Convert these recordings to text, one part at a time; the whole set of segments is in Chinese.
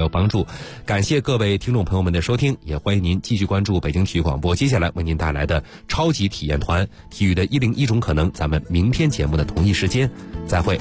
有帮助。感谢各位听众朋友们的收听，也欢迎您继续关注北京体育广播接下来为您带来的超级体验团体育的101种可能。咱们明天节目的同一时间再会。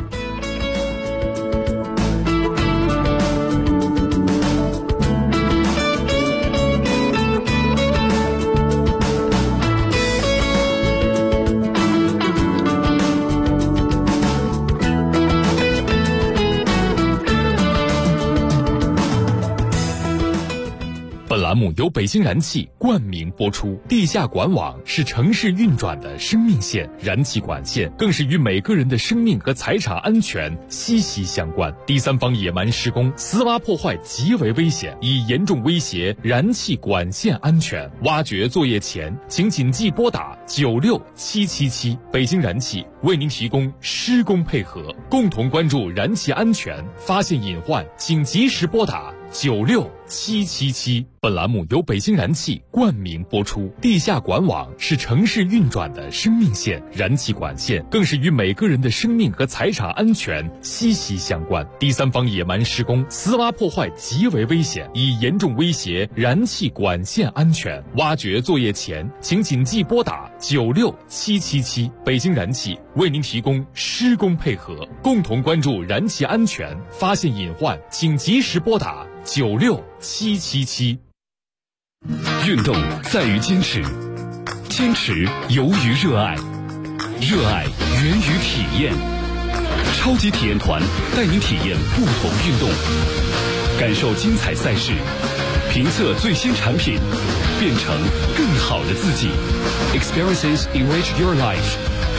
本栏目由北京燃气冠名播出。地下管网是城市运转的生命线，燃气管线更是与每个人的生命和财产安全息息相关。第三方野蛮施工、私挖破坏极为危险，已严重威胁燃气管线安全。挖掘作业前，请谨记拨打96777。北京燃气为您提供施工配合，共同关注燃气安全，发现隐患请及时拨打96777。本栏目由北京燃气冠名播出。地下管网是城市运转的生命线，燃气管线更是与每个人的生命和财产安全息息相关。第三方野蛮施工、私挖破坏极为危险，已严重威胁燃气管线安全。挖掘作业前，请谨记拨打96777。北京燃气为您提供施工配合，共同关注燃气安全，发现隐患请及时拨打96777。 运动在于坚持，坚持由于热爱，热爱源于体验。超级体验团带您体验不同运动，感受精彩赛事，评测最新产品，变成更好的自己。Experiences enrich your life。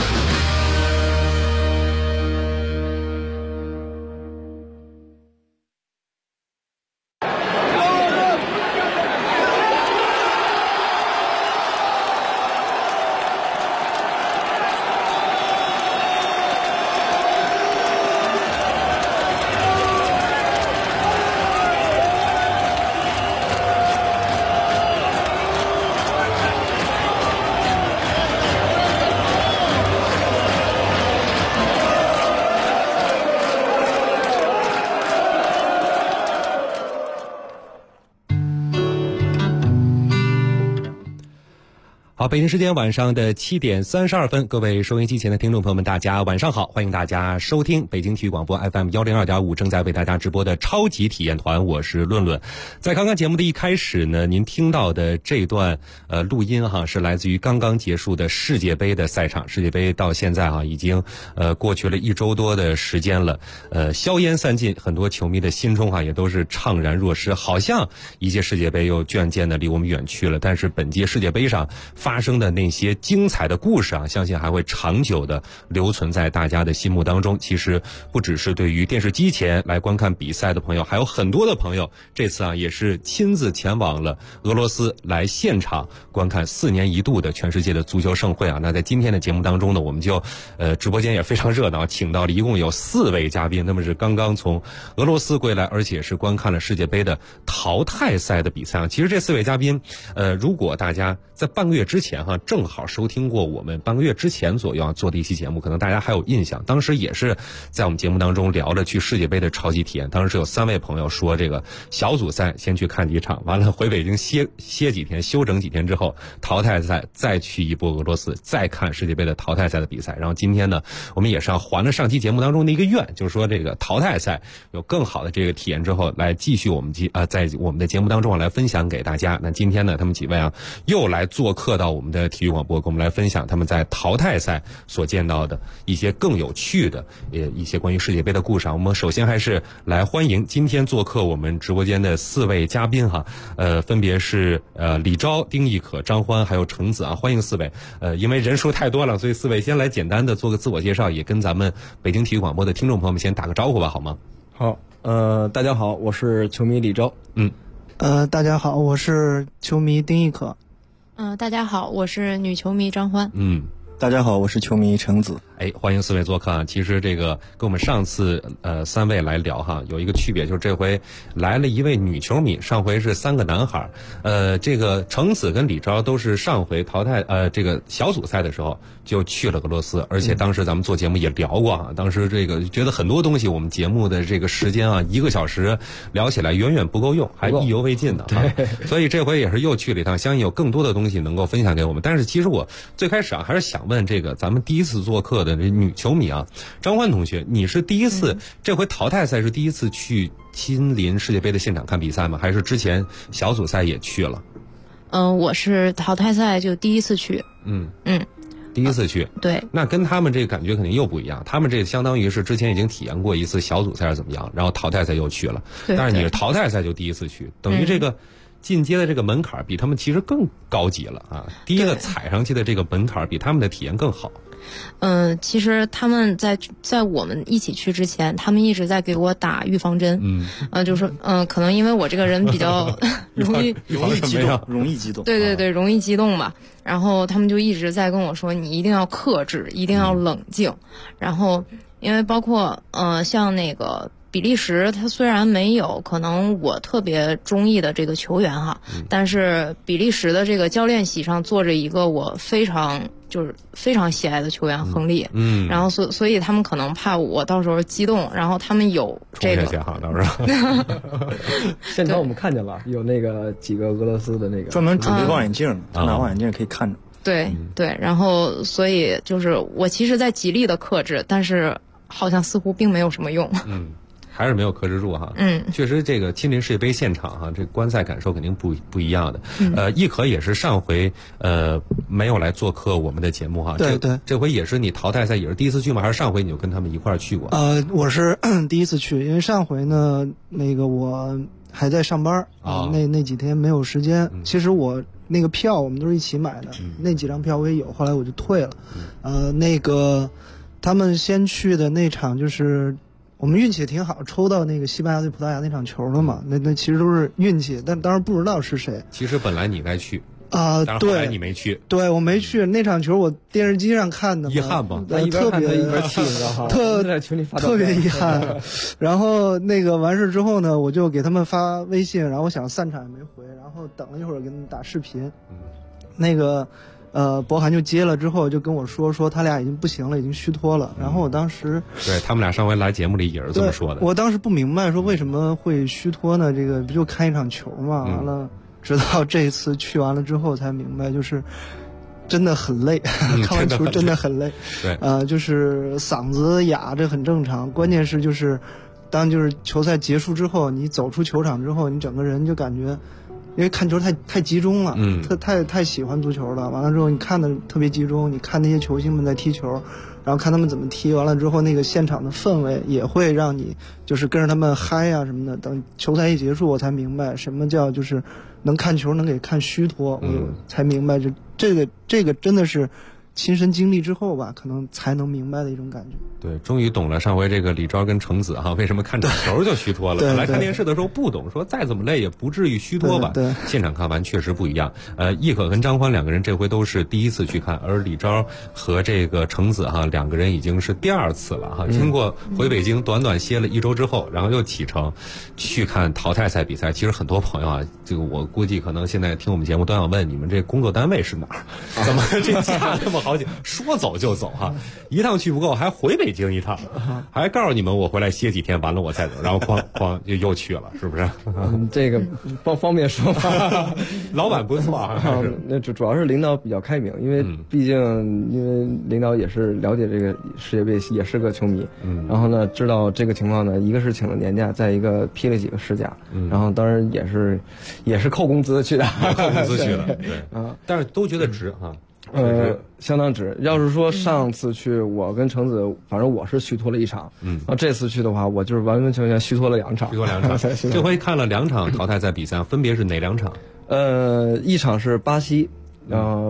好，北京时间晚上的7点32分，各位收音机前的听众朋友们，大家晚上好，欢迎大家收听北京体育广播 FM102.5正在为大家直播的超级体验团，我是论论。在刚刚节目的一开始呢，您听到的这段录音是来自于刚刚结束的世界杯的赛场。世界杯到现在已经过去了1周多的时间了，硝烟散尽，很多球迷的心中也都是怅然若失，好像一届世界杯又渐渐的离我们远去了。但是本届世界杯上发生的那些精彩的故事相信还会长久的留存在大家的心目当中。其实不只是对于电视机前来观看比赛的朋友，还有很多的朋友这次也是亲自前往了俄罗斯来现场观看4年一度的全世界的足球盛会那在今天的节目当中呢，我们就直播间也非常热闹，请到了一共有4位嘉宾，那么是刚刚从俄罗斯归来，而且是观看了世界杯的淘汰赛的比赛其实这4位嘉宾如果大家在半个月之前正好收听过我们半个月之前左右做的一期节目，可能大家还有印象，当时也是在我们节目当中聊了去世界杯的超级体验。当时有3位朋友说，这个小组赛先去看几场，完了回北京歇几天，休整几天之后，淘汰赛再去一波俄罗斯，再看世界杯的淘汰赛的比赛。然后今天呢，我们也是还了上期节目当中的一个愿，就是说这个淘汰赛有更好的这个体验之后，来继续我们在我们的节目当中来分享给大家。那今天呢，他们几位又来做客到我们的体育广播，跟我们来分享他们在淘汰赛所见到的一些更有趣的一些关于世界杯的故事我们首先还是来欢迎今天做客我们直播间的4位嘉宾分别是李钊、丁亦可、张欢还有程子欢迎4位。因为人数太多了，所以4位先来简单的做个自我介绍，也跟咱们北京体育广播的听众朋友们先打个招呼吧，好吗？ 好，大家好，我是球迷李钊。 大家好，我是球迷丁亦可。 大家好，我是女球迷张欢。 大家好，我是球迷程子。 欢迎四位做客啊！其实这个跟我们上次3位来聊哈，有一个区别，就是这回来了一位女球迷，上回是3个男孩。这个程子跟李钊都是上回淘汰这个小组赛的时候就去了俄罗斯，而且当时咱们做节目也聊过啊，当时这个觉得很多东西我们节目的这个时间啊，1个小时聊起来远远不够用，还意犹未尽呢啊！所以这回也是又去了一趟，相信有更多的东西能够分享给我们。但是其实我最开始啊，还是想问这个咱们第一次做客的女球迷啊，张欢同学，你是第一次这回淘汰赛是第一次去亲临世界杯的现场看比赛吗？还是之前小组赛也去了？ 我是淘汰赛就第一次去。 第一次去， 对， 那跟他们这个感觉肯定又不一样。他们这相当于是之前已经体验过一次小组赛是怎么样，然后淘汰赛又去了。但是你是淘汰赛就第一次去，等于这个进阶的这个门槛比他们其实更高级了啊！第一个踩上去的这个门槛比他们的体验更好。 其实他们在我们一起去之前，他们一直在给我打预防针。就是可能因为我这个人比较容易激动， 对，容易激动吧。然后他们就一直在跟我说，你一定要克制，一定要冷静。然后因为包括像那个比利时，他虽然没有可能我特别中意的这个球员哈，但是比利时的这个教练席上坐着一个我非常喜爱的球员亨利，然后所以他们可能怕我到时候激动，然后他们有这个现场我们看见了，有那个几个俄罗斯的那个专门准备望远镜，拿望远镜可以看着。 对，然后所以就是我其实在极力的克制，但是好像似乎并没有什么用。 还是没有克制住哈。确实这个亲临世界杯现场哈，这观赛感受肯定不一样的。亦可也是上回没有来做客我们的节目哈。 对， 这回也是你淘汰赛也是第一次去吗？还是上回你就跟他们一块儿去过？ 我是第一次去，因为上回呢那个我还在上班那几天没有时间。其实我那个票我们都是一起买的，那几张票我也有，后来我就退了。那个他们先去的那场就是我们运气也挺好，抽到那个西班牙对葡萄牙那场球了嘛。那其实都是运气，但当然不知道是谁。 其实本来你该去但是后来你没去。 对，我没去那场球，我电视机上看的嘛。 遗憾吧？ 特别一边气，你知道哈，在群里发特别遗憾。然后那个完事之后呢，我就给他们发微信，然后我想散场也没回，然后等了一会儿给他们打视频。那个博涵就接了之后就跟我说他俩已经不行了，已经虚脱了。然后我当时对他们俩上回来节目里也是这么说的。 我当时不明白说为什么会虚脱呢？这个不就看一场球嘛。完了直到这一次去完了之后才明白，就是真的很累。看完球真的很累。 对， 就是嗓子哑，这很正常。关键是就是当就是球赛结束之后，你走出球场之后，你整个人就感觉因为看球太集中了，太喜欢足球了。完了之后你看的特别集中，你看那些球星们在踢球，然后看他们怎么踢，完了之后那个现场的氛围也会让你就是跟着他们嗨啊什么的。等球赛一结束，我才明白什么叫就是能看球能给看虚脱，我才明白这个真的是亲身经历之后吧，可能才能明白的一种感觉。 对，终于懂了上回这个李钊跟程子哈，为什么看场球就虚脱了？本来看电视的时候不懂，说再怎么累也不至于虚脱吧？ 对， 现场看完确实不一样。亦可跟张欢两个人这回都是第一次去看，而李钊和这个程子哈两个人已经是第2次了哈。经过回北京短短歇了1周之后，然后又启程去看淘汰赛比赛。其实很多朋友啊，这个我估计可能现在听我们节目都想问，你们这工作单位是哪儿？怎么这假那么好久？说走就走哈，一趟去不够，还回北京一趟，还告诉你们我回来歇几天，完了我再走，然后哐就又去了，是不是？ 这个方便说吗？ 老板不错啊。 那主要是领导比较开明，因为毕竟因为领导也是了解这个世界杯，也是个球迷，然后呢知道这个情况呢，一个是请了年假，再一个批了几个事假，然后当然也是扣工资去的， 扣工资去了，对但是都觉得值哈。 相当值。要是说上次去，我跟程子，反正我是虚脱了1场，然后这次去的话，我就是完完全全虚脱了2场。 这回看了2场淘汰赛比赛，分别是哪2场？ 一场是巴西，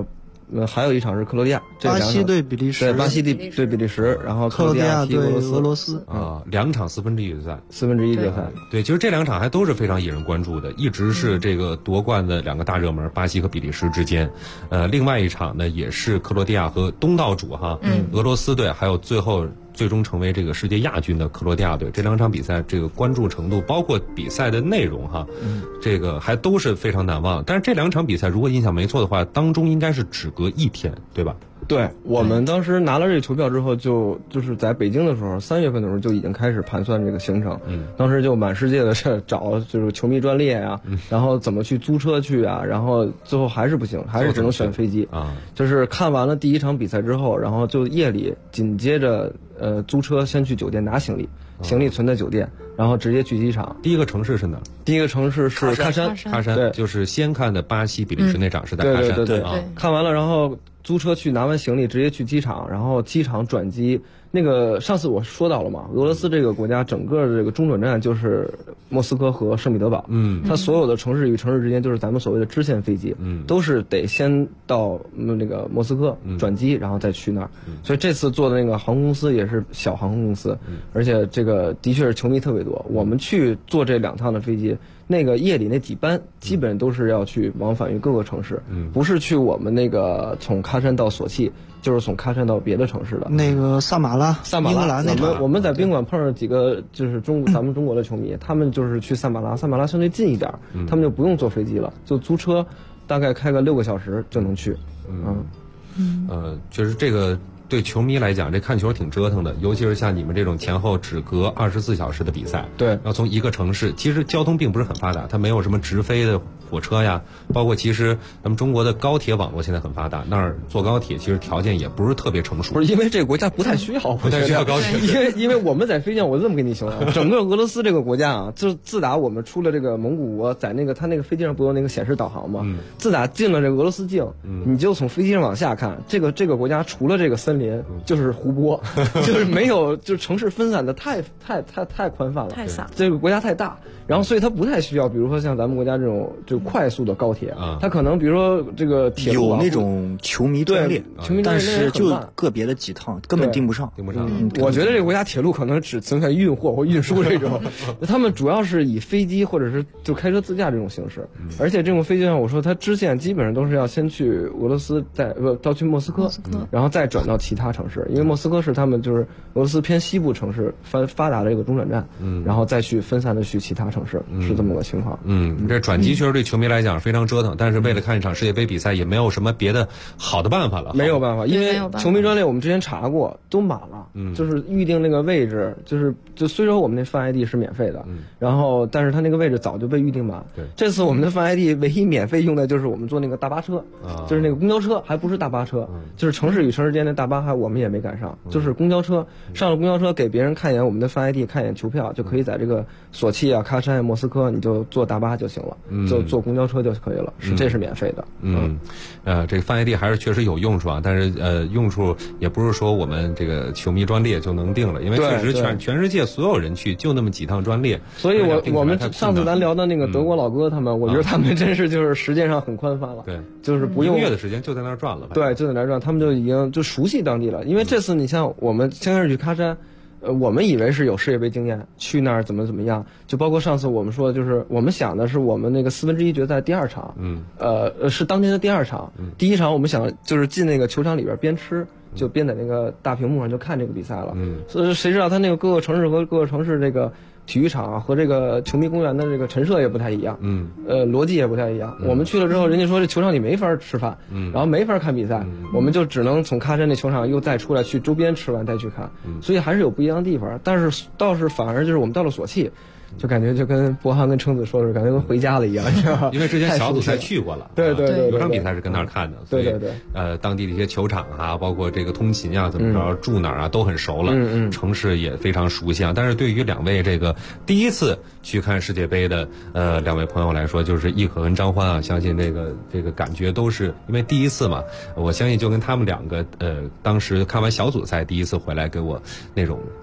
还有一场是克罗地亚， 巴西对比利时， 对巴西对比利时，然后克罗地亚对俄罗斯啊，2场1/4决赛 ，1/4决赛。 对，其实这2场还都是非常引人关注的，一直是这个夺冠的2个大热门，巴西和比利时之间。另外一场呢也是克罗地亚和东道主俄罗斯队，还有最终成为这个世界亚军的克罗地亚队。这2场比赛这个关注程度，包括比赛的内容这个还都是非常难忘。但是这2场比赛如果印象没错的话，当中应该是只隔1天，对吧？ 对，我们当时拿了这个球票之后，就是在北京的时候，3月份的时候就已经开始盘算这个行程。当时就满世界的找就是球迷专列啊，然后怎么去租车去啊，然后最后还是不行，还是只能选飞机啊。就是看完了第1场比赛之后，然后就夜里紧接着租车先去酒店拿行李，行李存在酒店，然后直接去机场。 第一个城市是哪？ 第一个城市是喀山，对，就是先看的巴西比利时那场是在喀山， 对，看完了然后租车去拿完行李，直接去机场，然后机场转机。那个上次我说到了嘛，俄罗斯这个国家整个的这个中转站就是莫斯科和圣彼得堡，它所有的城市与城市之间就是咱们所谓的支线飞机，都是得先到那个莫斯科转机，然后再去那儿。所以这次坐的那个航空公司也是小航空公司，而且这个的确是球迷特别多。我们去坐这2趟的飞机，那个夜里那几班基本都是要去往返于各个城市，不是去我们那个从喀山到索契，就是从喀山到别的城市的。 那个萨马拉英格兰那场，我们在宾馆碰上几个就是咱们中国的球迷，他们就是去萨马拉相对近一点，他们就不用坐飞机了，就租车，大概开个6个小时就能去。 确实这个对球迷来讲，这看球挺折腾的，尤其是像你们这种前后只隔24小时的比赛， 对， 要从一个城市，其实交通并不是很发达，它没有什么直飞的火车呀，包括其实咱们中国的高铁网络现在很发达，那儿坐高铁其实条件也不是特别成熟。 不是因为这个国家不太需要高铁， 因为我们在飞机上，我这么跟你形容，整个俄罗斯这个国家啊，就自打我们出了这个蒙古国，在那个他那个飞机上不有那个显示导航吗？自打进了这个俄罗斯境，你就从飞机上往下看，这个国家除了这个森林就是湖泊，就是没有，就是城市分散的太宽泛了， 太散， 这个国家太大，然后所以它不太需要，比如说像咱们国家这种就快速的高铁，它可能比如说这个铁路有那种球迷专列，但是就个别的几趟根本订不上。 我觉得这个国家铁路可能只存在运货或运输这种，他们主要是以飞机或者是就开车自驾这种形式，而且这种飞机上我说它支线基本上都是要先去俄罗斯，到去莫斯科，然后再转到其他城市，因为莫斯科是他们就是俄罗斯偏西部城市发达的这个中转站，然后再去分散的去其他城市，是这么个情况。 这转机确实对球迷来讲非常折腾，但是为了看一场世界杯比赛，也没有什么别的好的办法了。 没有办法，因为球迷专列我们之前查过都满了，就是预定那个位置，就虽说我们那fan ID 是免费的，然后但是他那个位置早就被预定满。 对， 这次我们的fan ID 唯一免费用的就是我们坐那个大巴车，就是那个公交车，还不是大巴车，就是城市与城市之间的大巴，我们也没赶上，就是公交车。上了公交车给别人看一眼我们的fan ID，看一眼球票，就可以在这个索契啊、喀山、莫斯科，你就坐大巴就行了，就坐公交车就可以了，这是免费的。 这个fan ID 还是确实有用处啊，但是用处也不是说我们这个球迷专列就能定了，因为确实全世界所有人去就那么几趟专列， 所以我们上次咱聊的那个德国老哥他们，我觉得他们真是就是时间上很宽泛了， 对， 就是不用 1个月的时间就在那儿转了， 对，就在那儿转，他们就已经就熟悉当地了。因为这次你像我们先开始去喀山，我们以为是有世界杯经验，去那儿怎么样，就包括上次我们说的，就是我们想的是我们那个1/4决赛第2场，是当天的第2场，第1场我们想就是进那个球场里边边吃，就边在那个大屏幕上就看这个比赛了，所以谁知道他那个各个城市和各个城市这个体育场和这个球迷公园的这个陈设也不太一样，逻辑也不太一样。我们去了之后，人家说这球场里没法吃饭，然后没法看比赛，我们就只能从喀山那球场又再出来去周边吃完再去看，所以还是有不一样的地方。但是倒是反而就是我们到了索契，就感觉就跟博涵跟橙子说的，感觉跟回家了一样，你知道吧？ 因为之前小组赛去过了， 对， 有场比赛是跟那儿看的，所以当地的一些球场啊，包括这个通勤啊，怎么着住哪儿啊，都很熟了，城市也非常熟悉啊。但是对于2位这个第一次去看世界杯的2位朋友来说，就是易可跟张欢啊，相信这个感觉都是因为第一次嘛，我相信就跟他们2个当时看完小组赛第一次回来给我那种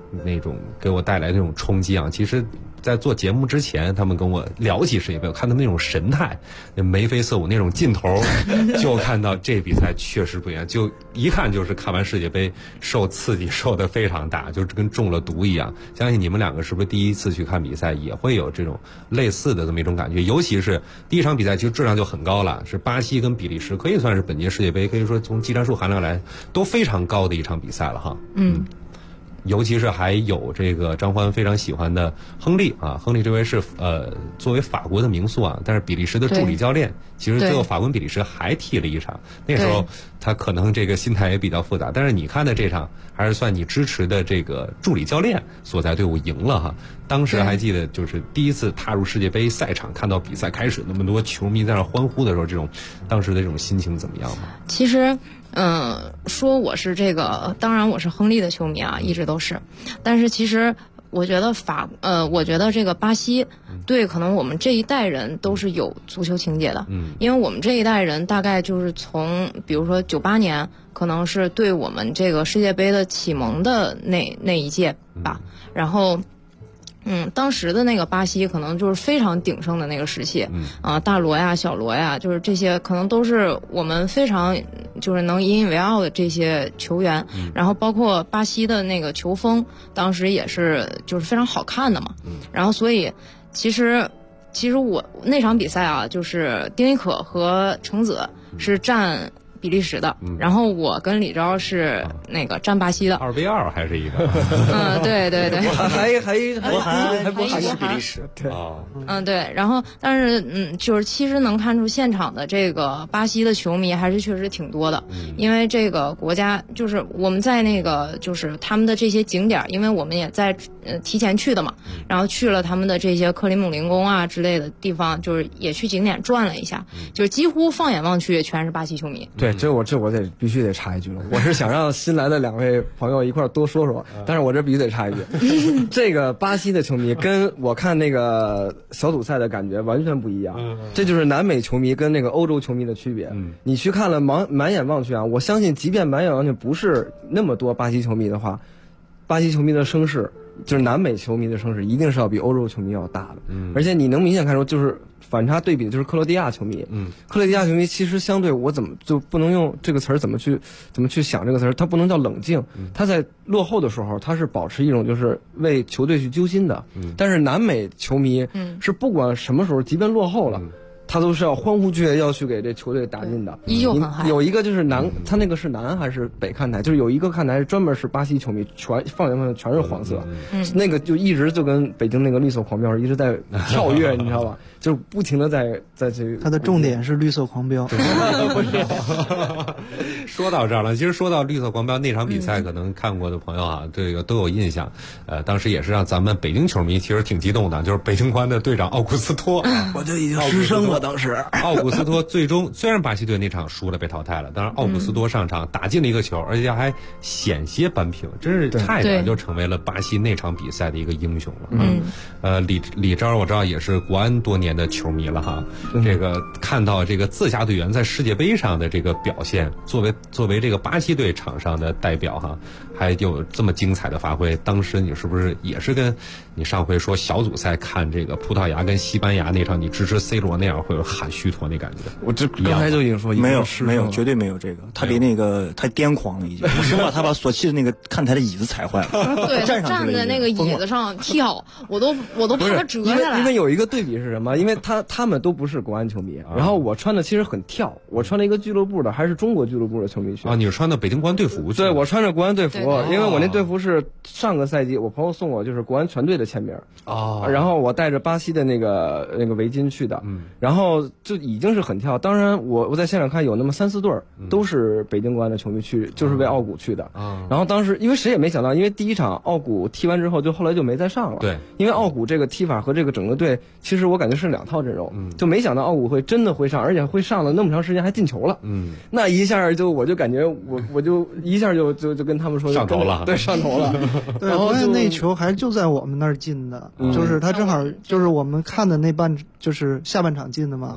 那种给我带来那种冲击啊。其实在做节目之前，他们跟我聊起世界杯，我看他们那种神态，那眉飞色舞那种劲头，就看到这比赛确实不一样，就一看就是看完世界杯受刺激受得非常大，就是跟中了毒一样。相信你们两个是不是第一次去看比赛也会有这种类似的这么一种感觉？尤其是第一场比赛其实质量就很高了，是巴西跟比利时，可以算是本届世界杯可以说从技战术含量来都非常高的一场比赛了哈。尤其是还有这个张欢非常喜欢的亨利啊，亨利这位是作为法国的名宿啊，但是比利时的助理教练，其实最后法国跟比利时还踢了一场，那时候他可能这个心态也比较复杂，但是你看的这场还是算你支持的这个助理教练所在队伍赢了哈。当时还记得就是第一次踏入世界杯赛场，看到比赛开始那么多球迷在那欢呼的时候，当时的这种心情怎么样吗？ 其实说我是这个，当然我是亨利的球迷啊，一直都是。但是其实我觉得我觉得这个巴西对可能我们这一代人都是有足球情节的。因为我们这一代人大概就是从比如说98年，可能是对我们这个世界杯的启蒙的那一届吧。然后当时的那个巴西可能就是非常鼎盛的那个时期，大罗呀、小罗呀，就是这些可能都是我们非常就是能引以为傲的这些球员。然后包括巴西的那个球风，当时也是就是非常好看的嘛。然后所以其实我那场比赛啊，就是丁一可和程子是站比利时的，然后我跟李钊是那个站巴西的 ，2v2还是一个， 对对对， 还不是比利时， 对， 对，然后但是就是其实能看出现场的这个巴西的球迷还是确实挺多的，因为这个国家就是我们在那个就是他们的这些景点，因为我们也在提前去的嘛，然后去了他们的这些克里姆林宫啊之类的地方，就是也去景点转了一下，就是几乎放眼望去也全是巴西球迷。 对，这我必须得插一句了。我是想让新来的两位朋友一块多说说，但是我这必须得插一句，这个巴西的球迷跟我看那个小组赛的感觉完全不一样。这就是南美球迷跟那个欧洲球迷的区别。你去看了满眼望去啊，我相信即便满眼望去不是那么多巴西球迷的话，巴西球迷的声势就是南美球迷的声势一定是要比欧洲球迷要大的。而且你能明显看出就是反差对比的就是克罗地亚球迷。克罗地亚球迷其实相对我怎么就不能用这个词儿怎么去想这个词儿，它不能叫冷静，他在落后的时候他是保持一种就是为球队去揪心的。但是南美球迷是不管什么时候即便落后了，他都是要欢呼雀跃要去给这球队打进的， 依旧很嗨。 有一个就是他那个是南还是北看台，就是有一个看台专门是巴西球迷，放眼望全是黄色，那个就一直就跟北京那个绿色狂飙一直在跳跃，你知道吧？就是不停的在这。 它的重点是绿色狂飙。 不是。说到这儿了，其实说到绿色狂飙那场比赛，可能看过的朋友啊，这个都有印象。当时也是让咱们北京球迷其实挺激动的，就是北京国安的队长奥古斯托， 我就已经失声了。当时奥古斯托最终虽然巴西队那场输了被淘汰了，但是奥古斯托上场打进了一个球，而且还险些扳平，真是差一点就成为了巴西那场比赛的一个英雄了。李钊我知道也是国安多年的球迷了哈，这个看到这个自家队员在世界杯上的这个表现，作为这个巴西队场上的代表哈，还有这么精彩的发挥，当时你是不是也是跟你上回说小组赛看这个葡萄牙跟西班牙那场，你支持 C 罗那样会有喊虚脱那感觉？ 我这刚才就已经说没有，绝对没有这个，他比那个太癫狂了已经，我生怕他把所砌的那个看台的椅子踩坏了。 对，站在那个椅子上跳，我都怕他折下来。 因为有一个对比是什么？因为他们都不是国安球迷，然后我穿的其实很跳，我穿了一个俱乐部的，还是中国俱乐部的球迷裙。 你是穿的北京国安队服去？ 对，我穿着国安队服，因为我那队服是上个赛季我朋友送我，就是国安全队的签名。然后我带着巴西的那个围巾去的，然后就已经是很跳。当然我在现场看有那么3-4对都是北京国安的球迷去，就是为奥古去的。然后当时因为谁也没想到，因为第一场奥古踢完之后，就后来就没再上了。 对， 因为奥古这个踢法和这个整个队，其实我感觉是2套阵容，就没想到奥古会真的会上，而且会上了那么长时间还进球了。那一下我就感觉我就一下就跟他们说上头了， 对，上头了。 对，然后那球还就在我们那儿进的，就是他正好就是我们看的那就是下半场进的嘛。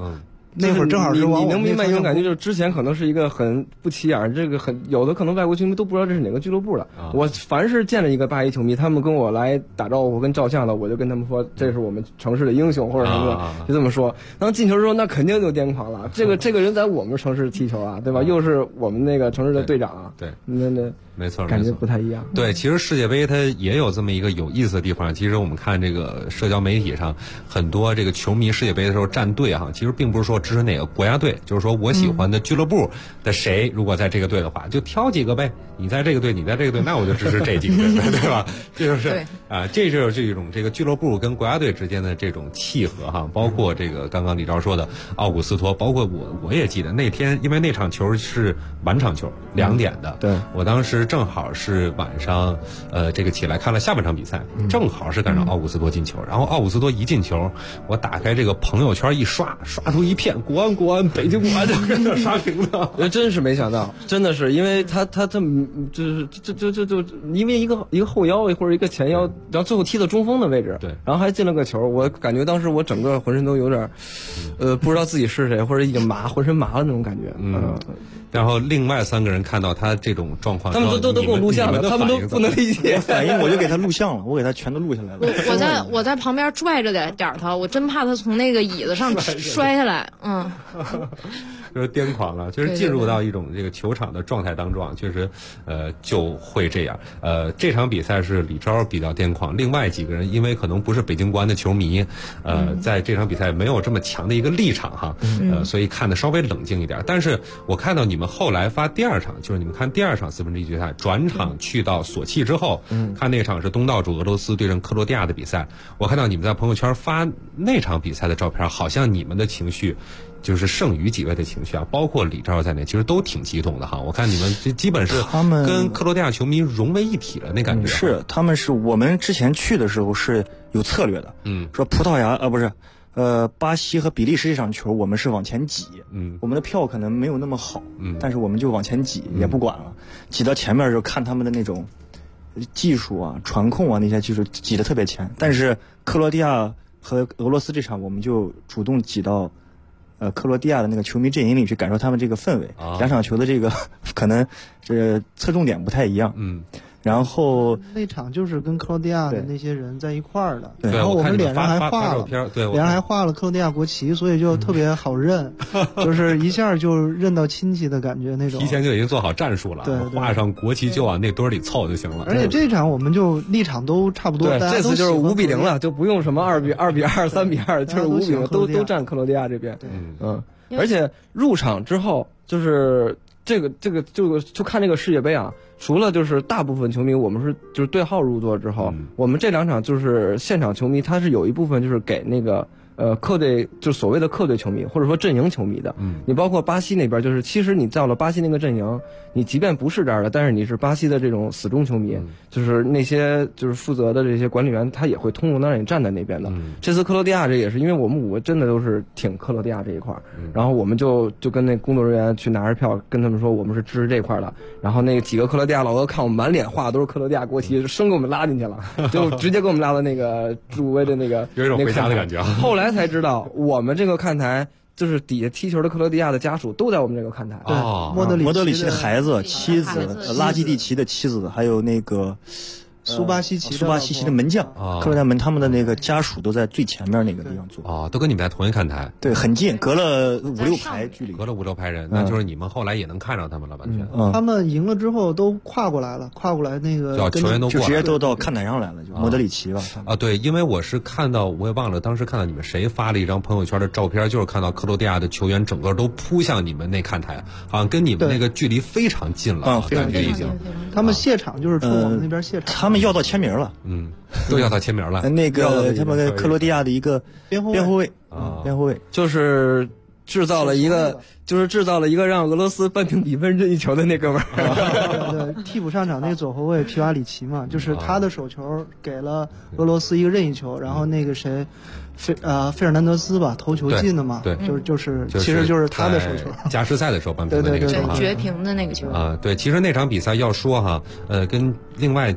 那会儿正好是你能明白一种感觉，就是之前可能是一个很不起眼，这个有的可能外国球迷都不知道这是哪个俱乐部的。我凡是见了一个巴西球迷，他们跟我来打招呼跟照相的，我就跟他们说这是我们城市的英雄或者什么的，就这么说。当进球之后，那肯定就癫狂了。这个人在我们城市踢球啊，对吧？又是我们那个城市的队长啊， 对， 那没错， 感觉不太一样。 对，其实世界杯它也有这么一个有意思的地方。其实我们看这个社交媒体上，很多这个球迷世界杯的时候站队哈，其实并不是说支持哪个国家队，就是说我喜欢的俱乐部的谁，如果在这个队的话，就挑几个呗。你在这个队，你在这个队，那我就支持这几个队，对吧？这就是这就是这种这个俱乐部跟国家队之间的这种契合哈。包括这个刚刚李钊说的奥古斯托，包括我也记得那天，因为那场球是晚场球，2点的， 对， 我当时正好是晚上，这个起来看了下半场比赛，正好是赶上奥古斯托进球，然后奥古斯托一进球，我打开这个朋友圈一刷出一片国安，北京国安就跟着刷屏了， 真是没想到，真的是因为他这么就是因为一个后腰或者一个前腰，然后最后踢到中锋的位置， 对， 然后还进了个球，我感觉当时我整个浑身都有点，不知道自己是谁，或者已经浑身麻了那种感觉， 然后另外3个人看到他这种状况， 他们都给我录像了，他们都不能理解反应，我就给他录像了，我给他全都录下来了。 我在旁边拽着点他，我真怕他从那个椅子上摔下来， 就是癫狂了，就是进入到一种这个球场的状态当中，确实，就会这样。这场比赛是李钊比较癫狂，另外几个人因为可能不是北京国安的球迷，在这场比赛没有这么强的一个立场哈，所以看得稍微冷静一点。但是我看到你们后来发第2场，就是你们看第2场1/4决赛，转场去到索契之后，看那场是东道主俄罗斯对阵克罗地亚的比赛，我看到你们在朋友圈发那场比赛的照片，好像你们的情绪就是胜于几位的情绪啊，包括李钊在内，其实都挺激动的哈。我看你们这基本是跟克罗地亚球迷融为一体了，那感觉。 是，他们是我们之前去的时候是有策略的，说葡萄牙不是，巴西和比利时这场球我们是往前挤，我们的票可能没有那么好，但是我们就往前挤，也不管了，挤到前面的时候看他们的那种技术啊、传控啊那些技术挤得特别前，但是克罗地亚和俄罗斯这场我们就主动挤到克罗地亚的那个球迷阵营里去感受他们这个氛围，2场球的这个可能这侧重点不太一样，然后那场就是跟克罗地亚的那些人在一块儿的， 对， 然后我们脸上还画了， 脸上还画了克罗地亚国旗，所以就特别好认，就是一下就认到亲戚的感觉那种。 提前就已经做好战术了， 对， 画上国旗就往那堆里凑就行了。 而且这场我们就立场都差不多， 这次就是5-0了，就不用什么2-2、3-2，就是5-0，都站克罗地亚这边。而且入场之后就是这个就看这个世界杯啊，除了就是大部分球迷我们是就是对号入座之后，我们这2场就是现场球迷，他是有一部分就是给那个客队，就所谓的客队球迷或者说阵营球迷的，你包括巴西那边，就是其实你到了巴西那个阵营，你即便不是这儿的，但是你是巴西的这种死忠球迷，就是那些就是负责的这些管理员，他也会通融的让你站在那边的。这次克罗地亚这也是因为我们5个真的都是挺克罗地亚这一块，然后我们就跟那工作人员去拿着票跟他们说我们是支持这块的，然后那几个克罗地亚老哥看我们满脸画的都是克罗地亚国旗，生给我们拉进去了，就直接给我们拉到那个助威的那个有一种回家的感觉。 后来才知道我们这个看台就是底下踢球的克罗地亚的家属都在我们这个看台。 对，莫德里奇的孩子、妻子、拉基蒂奇的妻子，还有那个苏巴西奇的门将，克罗地亚门他们的那个家属都在最前面那个地方坐。 都跟你们在同一看台。 对，很近，隔了5-6排距离， 隔了5-6排人，那就是你们后来也能看着他们了，完全。 他们赢了之后都跨过来那个球员都过来， 就直接都到看台上来了，就莫德里奇吧。 对，因为我是看到，我也忘了当时看到你们谁发了一张朋友圈的照片，就是看到克罗地亚的球员整个都扑向你们那看台，好像跟你们那个距离非常近了，感觉已经。 他们谢场就是冲我们那边谢场， 他们要到签名了。 都要他签名了。 那个他们克罗地亚的一个边后卫， 就是制造了一个让俄罗斯扳平比分任意球的那哥们儿。 对，替补上场那个左后卫皮瓦里奇嘛，就是他的手球给了俄罗斯一个任意球，然后那个谁。费尔南德斯吧，头球进的嘛， 对， 其实就是他的手球。 加时赛的时候扳平的那个球， 绝平的那个球对，其实那场比赛要说哈，跟另外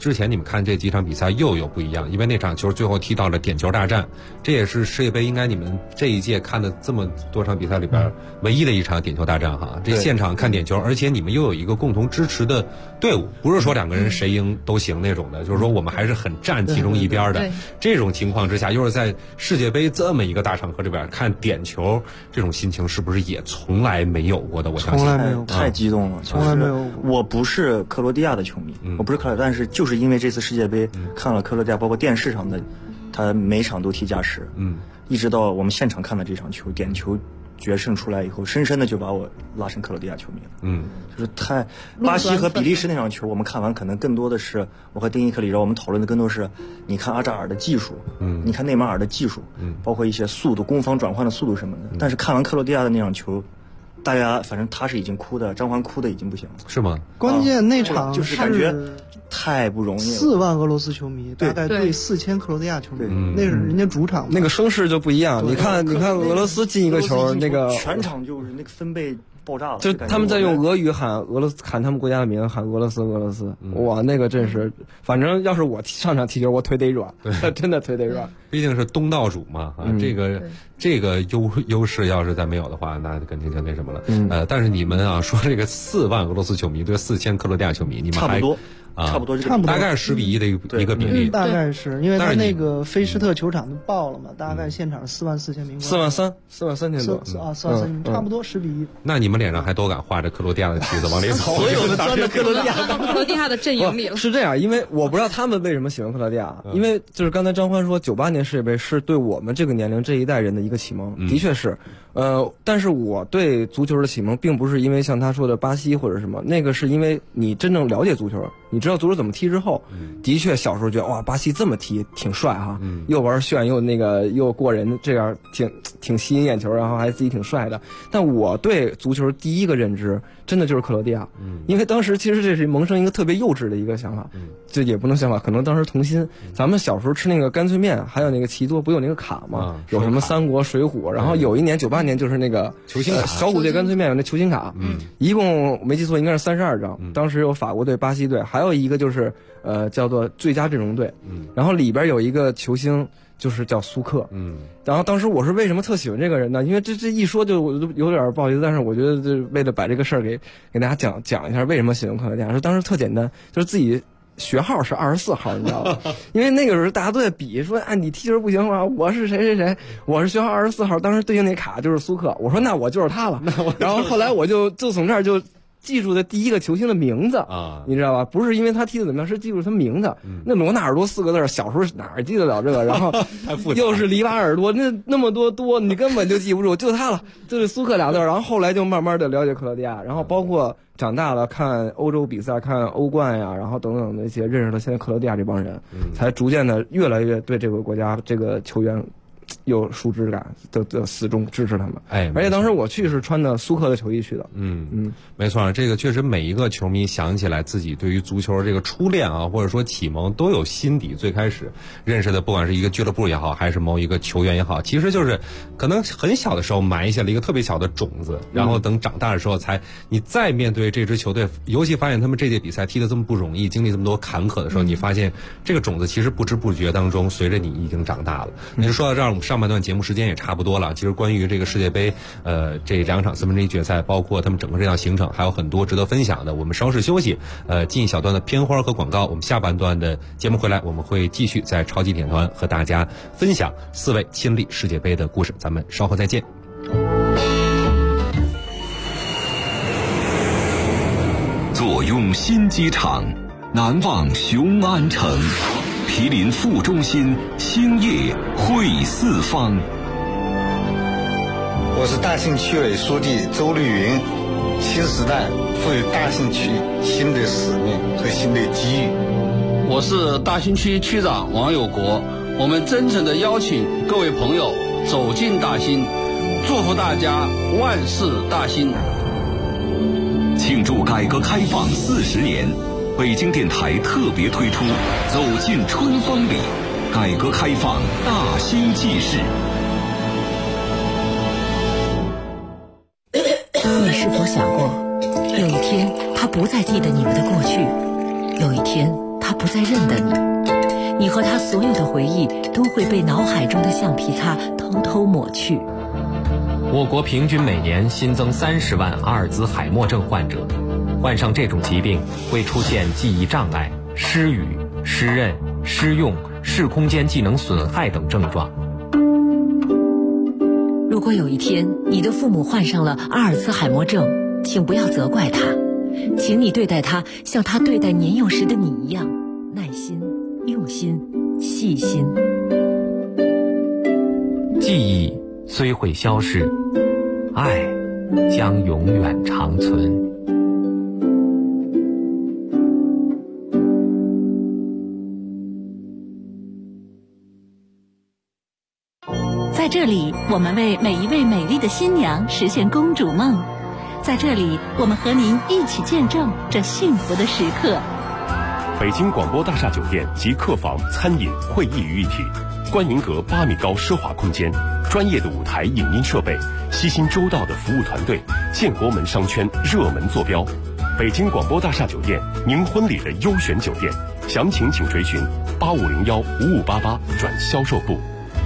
之前你们看这几场比赛又有不一样，因为那场球最后踢到了点球大战，这也是世界杯应该你们这一届看的这么多场比赛里边唯一的一场点球大战哈。这现场看点球，而且你们又有一个共同支持的队伍，不是说两个人谁赢都行那种的，就是说我们还是很站其中一边的。这种情况之下，又是在世界杯这么一个大场合里边看点球，这种心情是不是也从来没有过的？我相信从来没有， 太激动了， 从来没有。 我不是克罗地亚的球迷，我不是克罗地亚，但是就是因为这次世界杯看了克罗地亚，包括电视上的，他每场都踢加时，一直到我们现场看的这场球，点球决胜出来以后，深深的就把我拉成克罗地亚球迷了。就是巴西和比利时那场球，我们看完可能更多的是我和丁一克里，然后我们讨论的更多是，你看阿扎尔的技术，你看内马尔的技术，包括一些速度、攻防转换的速度什么的。但是看完克罗地亚的那场球，大家反正他是已经哭的，张欢哭的已经不行了。 是吗？ 关键那场就是感觉太不容易了。 4万俄罗斯球迷，大概对4000克罗地亚球迷，那是人家主场， 那个声势就不一样。你看俄罗斯进一个球，那个全场就是那个分贝爆炸了， 就他们在用俄语喊他们国家的名，喊俄罗斯，哇，那个真是，反正要是我上场踢球，我腿得软，真的腿得软。 毕竟是东道主嘛，这个优势要是再没有的话，那肯定就那什么了。但是你们啊说这个4万俄罗斯球迷对4000克罗地亚球迷，你们还差不多大概是10比1的一个比例， 大概是因为他那个菲施特球场都爆了嘛，大概现场44000名观众 ，4万3千多 ，43000名，差不多10比1。 那你们脸上还都敢画着克罗地亚的旗子往里走， 所有的钻到克罗地亚的阵营里了。 是这样，因为我不知道他们为什么喜欢克罗地亚，因为就是刚才张欢说，98年世界杯是对我们这个年龄这一代人的一个启蒙，的确是。但是我对足球的启蒙并不是因为像他说的巴西或者什么，那个是因为你真正了解足球，你知道足球怎么踢之后，的确小时候觉得哇，巴西这么踢挺帅哈，又玩炫又过人，这样挺吸引眼球，然后还自己挺帅的。但我对足球第一个认知真的就是克罗地亚，因为当时其实这是萌生一个特别幼稚的一个想法，这也不能想法，可能当时童心，咱们小时候吃那个干脆面，还有那个奇多不有那个卡吗？有什么三国、水浒，然后有一年98年就是那个球星卡， 小虎队干脆面有那球星卡，一共没记错应该是32张，当时有法国队、巴西队，还有一个就是叫做最佳阵容队，然后里边有一个球星就是叫苏克，然后当时我是为什么特喜欢这个人呢？因为这一说就我都有点不好意思，但是我觉得这为了把这个事儿给大家讲一下为什么喜欢克罗地亚，说当时特简单，就是自己学号是24号，你知道吧？因为那个时候大家都在比，说你踢球不行吗？我是谁，我是学号24号，当时对应那卡就是苏克，我说那我就是他了。然后后来我就从这儿就记住的第一个球星的名字啊，你知道吧？不是因为他踢得怎么样，是记住他名字。那罗纳尔多4个字，小时候哪记得了这个？然后又是里瓦尔多，那么多，你根本就记不住，就他了，就是苏克俩字。然后后来就慢慢的了解克罗地亚，然后包括长大了看欧洲比赛，看欧冠呀，然后等等的一些，认识了现在克罗地亚这帮人，才逐渐的越来越对这个国家这个球员有熟知感，的死忠支持他们。而且当时我去是穿的苏克的球衣去的。 没错，这个确实每一个球迷想起来自己对于足球这个初恋啊，或者说启蒙，都有心底最开始认识的，不管是一个俱乐部也好，还是某一个球员也好，其实就是可能很小的时候埋下了一个特别小的种子，然后等长大的时候你再面对这支球队，尤其发现他们这届比赛踢得这么不容易，经历这么多坎坷的时候，你发现这个种子其实不知不觉当中随着你已经长大了。那就说到这儿，我们上半段节目时间也差不多了。其实关于这个世界杯，这2场1/4决赛，包括他们整个这样行程，还有很多值得分享的。我们稍事休息，进一小段的片花和广告。我们下半段的节目回来，我们会继续在超级点团和大家分享4位亲历世界杯的故事。咱们稍后再见。 坐拥新机场，难忘雄安城。毗邻副中心，兴业汇四方。 我是大兴区委书记周绿云。新时代赋予大兴区新的使命和新的机遇。 我是大兴区区长王有国。我们真诚地邀请各位朋友走进大兴，祝福大家万事大兴。 庆祝改革开放40年。北京电台特别推出走进春风里，改革开放大兴纪事。 你是否想过，有一天他不再记得你们的过去，有一天他不再认得你，你和他所有的回忆都会被脑海中的橡皮擦偷偷抹去。 我国平均每年新增30万阿尔兹海默症患者，患上这种疾病会出现记忆障碍、失语、失认、失用、视空间技能损害等症状。 如果有一天你的父母患上了阿尔兹海默症，请不要责怪他，请你对待他像他对待年幼时的你一样，耐心、用心、细心。 记忆虽会消逝，爱将永远长存。 在这里，我们为每一位美丽的新娘实现公主梦。在这里，我们和您一起见证这幸福的时刻。 北京广播大厦酒店集客房、餐饮、会议于一体，观云阁8米高奢华空间，专业的舞台影音设备，悉心周到的服务团队，建国门商圈热门坐标。北京广播大厦酒店，您婚礼的优选酒店，详情请垂询8501-5588转销售部。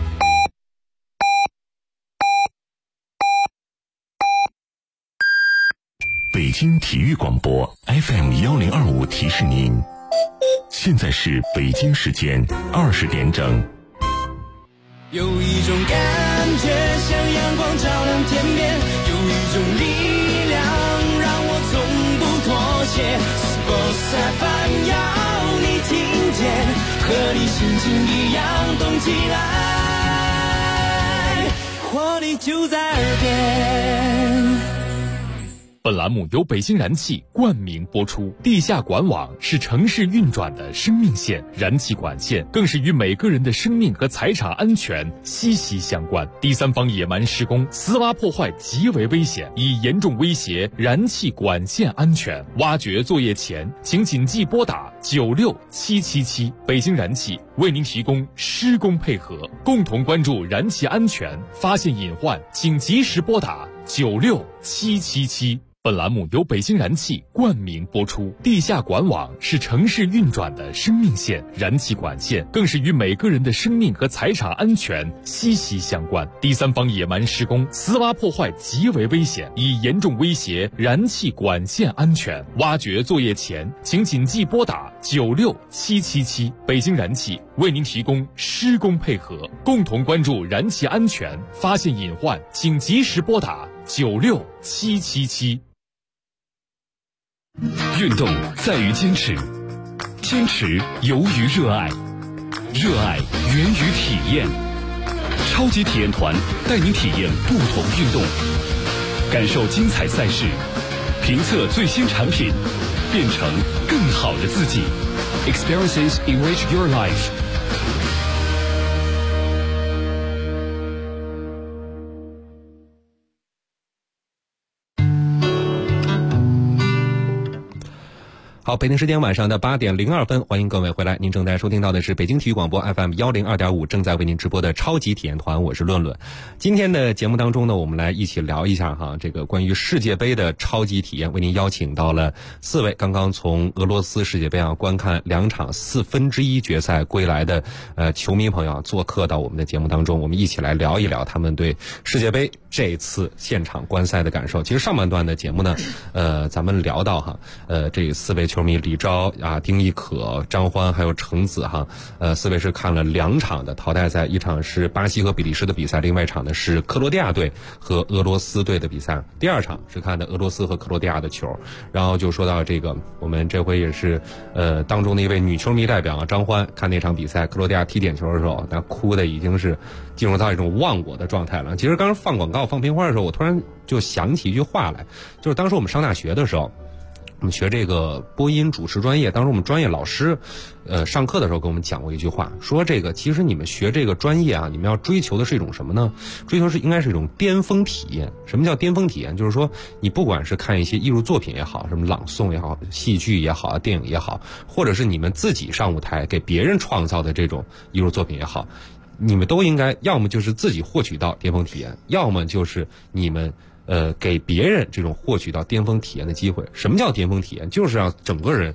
北京体育广播 FM1025提示您，现在是北京时间20点整。 有一种感觉像阳光照亮天边，有一种力量让我从不妥协。Sports FM 要你听见，和你心情一样动起来，活力就在耳边。 本栏目由北京燃气冠名播出。地下管网是城市运转的生命线，燃气管线更是与每个人的生命和财产安全息息相关。第三方野蛮施工、私挖破坏极为危险，已严重威胁燃气管线安全。挖掘作业前，请谨记拨打96777。北京燃气为您提供施工配合，共同关注燃气安全，发现隐患请及时拨打96777。本栏目由北京燃气冠名播出。地下管网是城市运转的生命线，燃气管线更是与每个人的生命和财产安全息息相关。第三方野蛮施工、私挖破坏极为危险，已严重威胁燃气管线安全。挖掘作业前，请谨记拨打96777。北京燃气为您提供施工配合，共同关注燃气安全，发现隐患请及时拨打96777。 运动在于坚持，坚持由于热爱，热爱源于体验。超级体验团带您体验不同运动，感受精彩赛事，评测最新产品，变成更好的自己。Experiences enrich your life。 好，北京时间晚上的8点02分，欢迎各位回来。您正在收听到的是北京体育广播 FM102.5，正在为您直播的超级体验团，我是论论。今天的节目当中呢，我们来一起聊一下这个关于世界杯的超级体验，为您邀请到了4位刚刚从俄罗斯世界杯观看2场1/4决赛归来的球迷朋友做客到我们的节目当中，我们一起来聊一聊他们对世界杯这次现场观赛的感受。其实上半段的节目呢，咱们聊到这4位球迷李钊丁亦可、张欢还有程子4位是看了2场的淘汰赛，一场是巴西和比利时的比赛，另外一场呢是克罗地亚队和俄罗斯队的比赛。第2场是看的俄罗斯和克罗地亚的球。然后就说到这个，我们这回也是当中的一位女球迷代表张欢，看那场比赛克罗地亚踢点球的时候，那哭的已经是进入到一种忘我的状态了。其实刚放广告放片花的时候，我突然就想起一句话来，就是当时我们上大学的时候，我们学这个播音主持专业，当时我们专业老师上课的时候跟我们讲过一句话，说这个其实你们学这个专业你们要追求的是一种什么呢？追求是应该是一种巅峰体验。什么叫巅峰体验？就是说你不管是看一些艺术作品也好，什么朗诵也好，戏剧也好，电影也好，或者是你们自己上舞台给别人创造的这种艺术作品也好，你们都应该要么就是自己获取到巅峰体验，要么就是你们给别人这种获取到巅峰体验的机会。什么叫巅峰体验？就是让整个人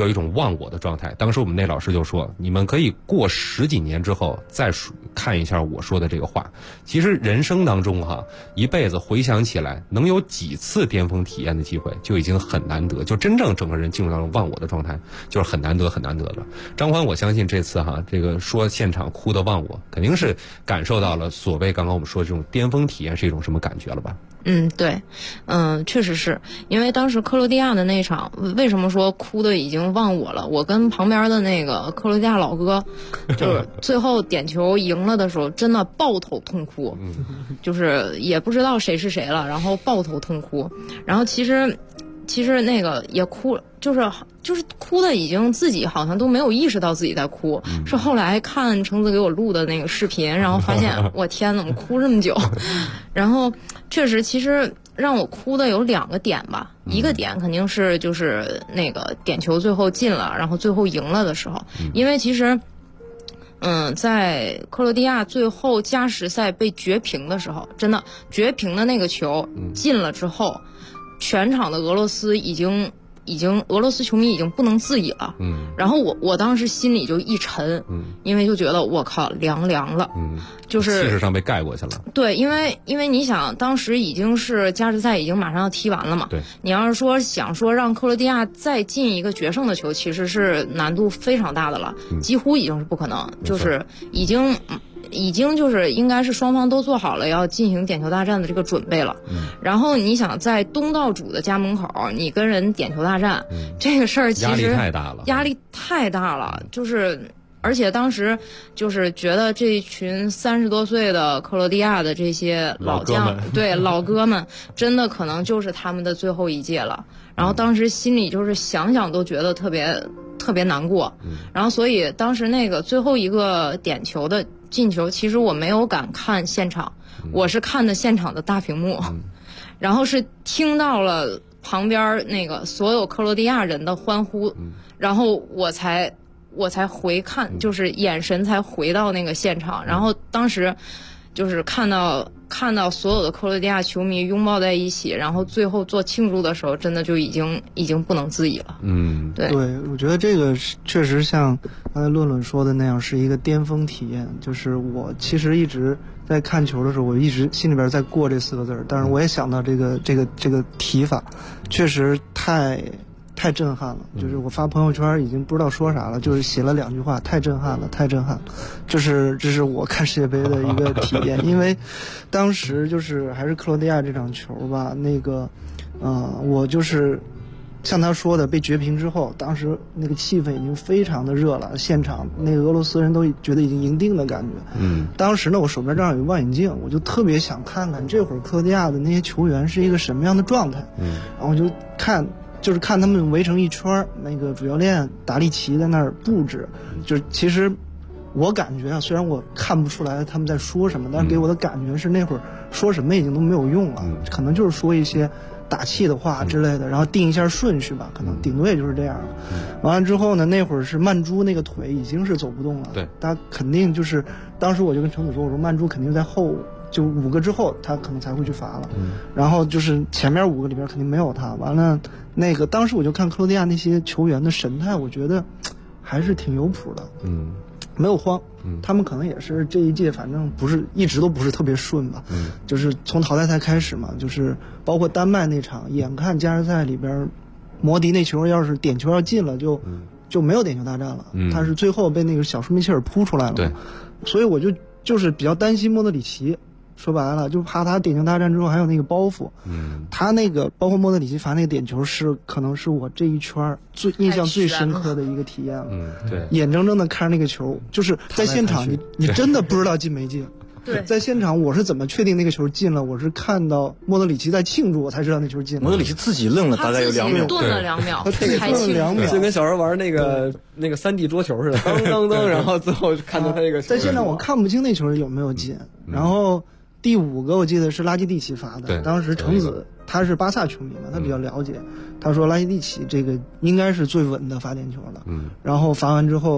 有一种忘我的状态。当时我们那老师就说，你们可以过10几年之后再看一下我说的这个话。其实人生当中一辈子回想起来，能有几次巅峰体验的机会就已经很难得，就真正整个人进入到忘我的状态，就是很难得很难得了。张欢，我相信这次这个说现场哭的忘我，肯定是感受到了所谓刚刚我们说这种巅峰体验是一种什么感觉了吧？ 对，确实是因为当时克罗地亚的那场，为什么说哭的已经忘我了？我跟旁边的那个克罗地亚老哥，就是最后点球赢了的时候，真的抱头痛哭，就是也不知道谁是谁了，然后抱头痛哭，然后其实那个也哭，就是哭的已经自己好像都没有意识到自己在哭，是后来看橙子给我录的那个视频，然后发现我天，怎么哭这么久？然后确实，其实让我哭的有2个点吧，一个点肯定是就是那个点球最后进了，然后最后赢了的时候，因为其实。在克罗地亚最后加时赛被绝平的时候，真的绝平的那个球进了之后，全场的俄罗斯俄罗斯球迷已经不能自已了。然后我当时心里就一沉，因为就觉得我靠凉了，就是气势上被盖过去了。 对，因为你想，当时已经是加时赛已经马上要踢完了嘛。 对， 你要是想说让克罗地亚再进一个决胜的球，其实是难度非常大的了，几乎已经是不可能，就是已经就是应该是双方都做好了要进行点球大战的这个准备了。然后你想在东道主的家门口，你跟人点球大战，这个事儿其实压力太大了，就是而且当时就是觉得这群30多岁的克罗地亚的这些老将，对老哥们，真的可能就是他们的最后一届了。然后当时心里就是想想都觉得特别难过。然后所以当时那个最后一个点球的进球，其实我没有敢看现场，我是看的现场的大屏幕，然后是听到了旁边那个所有克罗地亚人的欢呼，然后我才回看，就是眼神才回到那个现场，然后当时就是看到所有的克罗地亚球迷拥抱在一起，然后最后做庆祝的时候，真的就已经不能自已了。对， 我觉得这个确实像刚才论论说的那样，是一个巅峰体验。就是我其实一直在看球的时候，我一直心里边在过这4个字，但是我也想到这个提法，确实太震撼了。就是我发朋友圈已经不知道说啥了，就是写了2句话，太震撼了。这是我看世界杯的一个体验。因为当时就是还是克罗地亚这场球吧，那个我就是像他说的被绝平之后，当时那个气氛已经非常的热了，现场那个俄罗斯人都觉得已经赢定的感觉。当时呢我手边正好有望远镜，我就特别想看看这会儿克罗地亚的那些球员是一个什么样的状态。然后我就看他们围成一圈，那个主教练达利奇在那儿布置，就是其实我感觉虽然我看不出来他们在说什么，但是给我的感觉是那会儿说什么已经都没有用了，可能就是说一些打气的话之类的，然后定一下顺序吧，可能顶多也就是这样。完了之后呢，那会儿是曼珠那个腿已经是走不动了， 对， 他肯定就是当时我就跟程子说，我说曼珠肯定在后。就5个之后他可能才会去罚了，然后就是前面5个里边肯定没有他。完了那个当时我就看克罗地亚那些球员的神态，我觉得还是挺有谱的，没有慌。他们可能也是这一届反正一直都不是特别顺吧，就是从淘汰赛开始嘛，就是包括丹麦那场，眼看加时赛里边摩迪那球要是点球要进了就没有点球大战了，他是最后被那个小舒梅切尔扑出来了， 对， 所以我就是比较担心莫德里奇。说白了，就怕他点球大战之后还有那个包袱。他那个包括莫德里奇罚那个点球可能是我这一圈印象最深刻的一个体验了。 对， 眼睁睁的看着那个球，就是在现场你真的不知道进没进。 对， 在现场我是怎么确定那个球进了？我是看到莫德里奇在庆祝，我才知道那球进了。 莫德里奇自己愣了大概有2秒， 顿了2秒， 他这个顿了2秒， 就跟小时候玩那个3D 桌球似的，噔噔噔，然后最后看到他那个。 在现场我看不清那球有没有进，然后。第5个我记得是拉基蒂奇罚的，当时程子他是巴萨球迷嘛，他比较了解，他说拉基蒂奇这个应该是最稳的罚点球了。然后罚完之后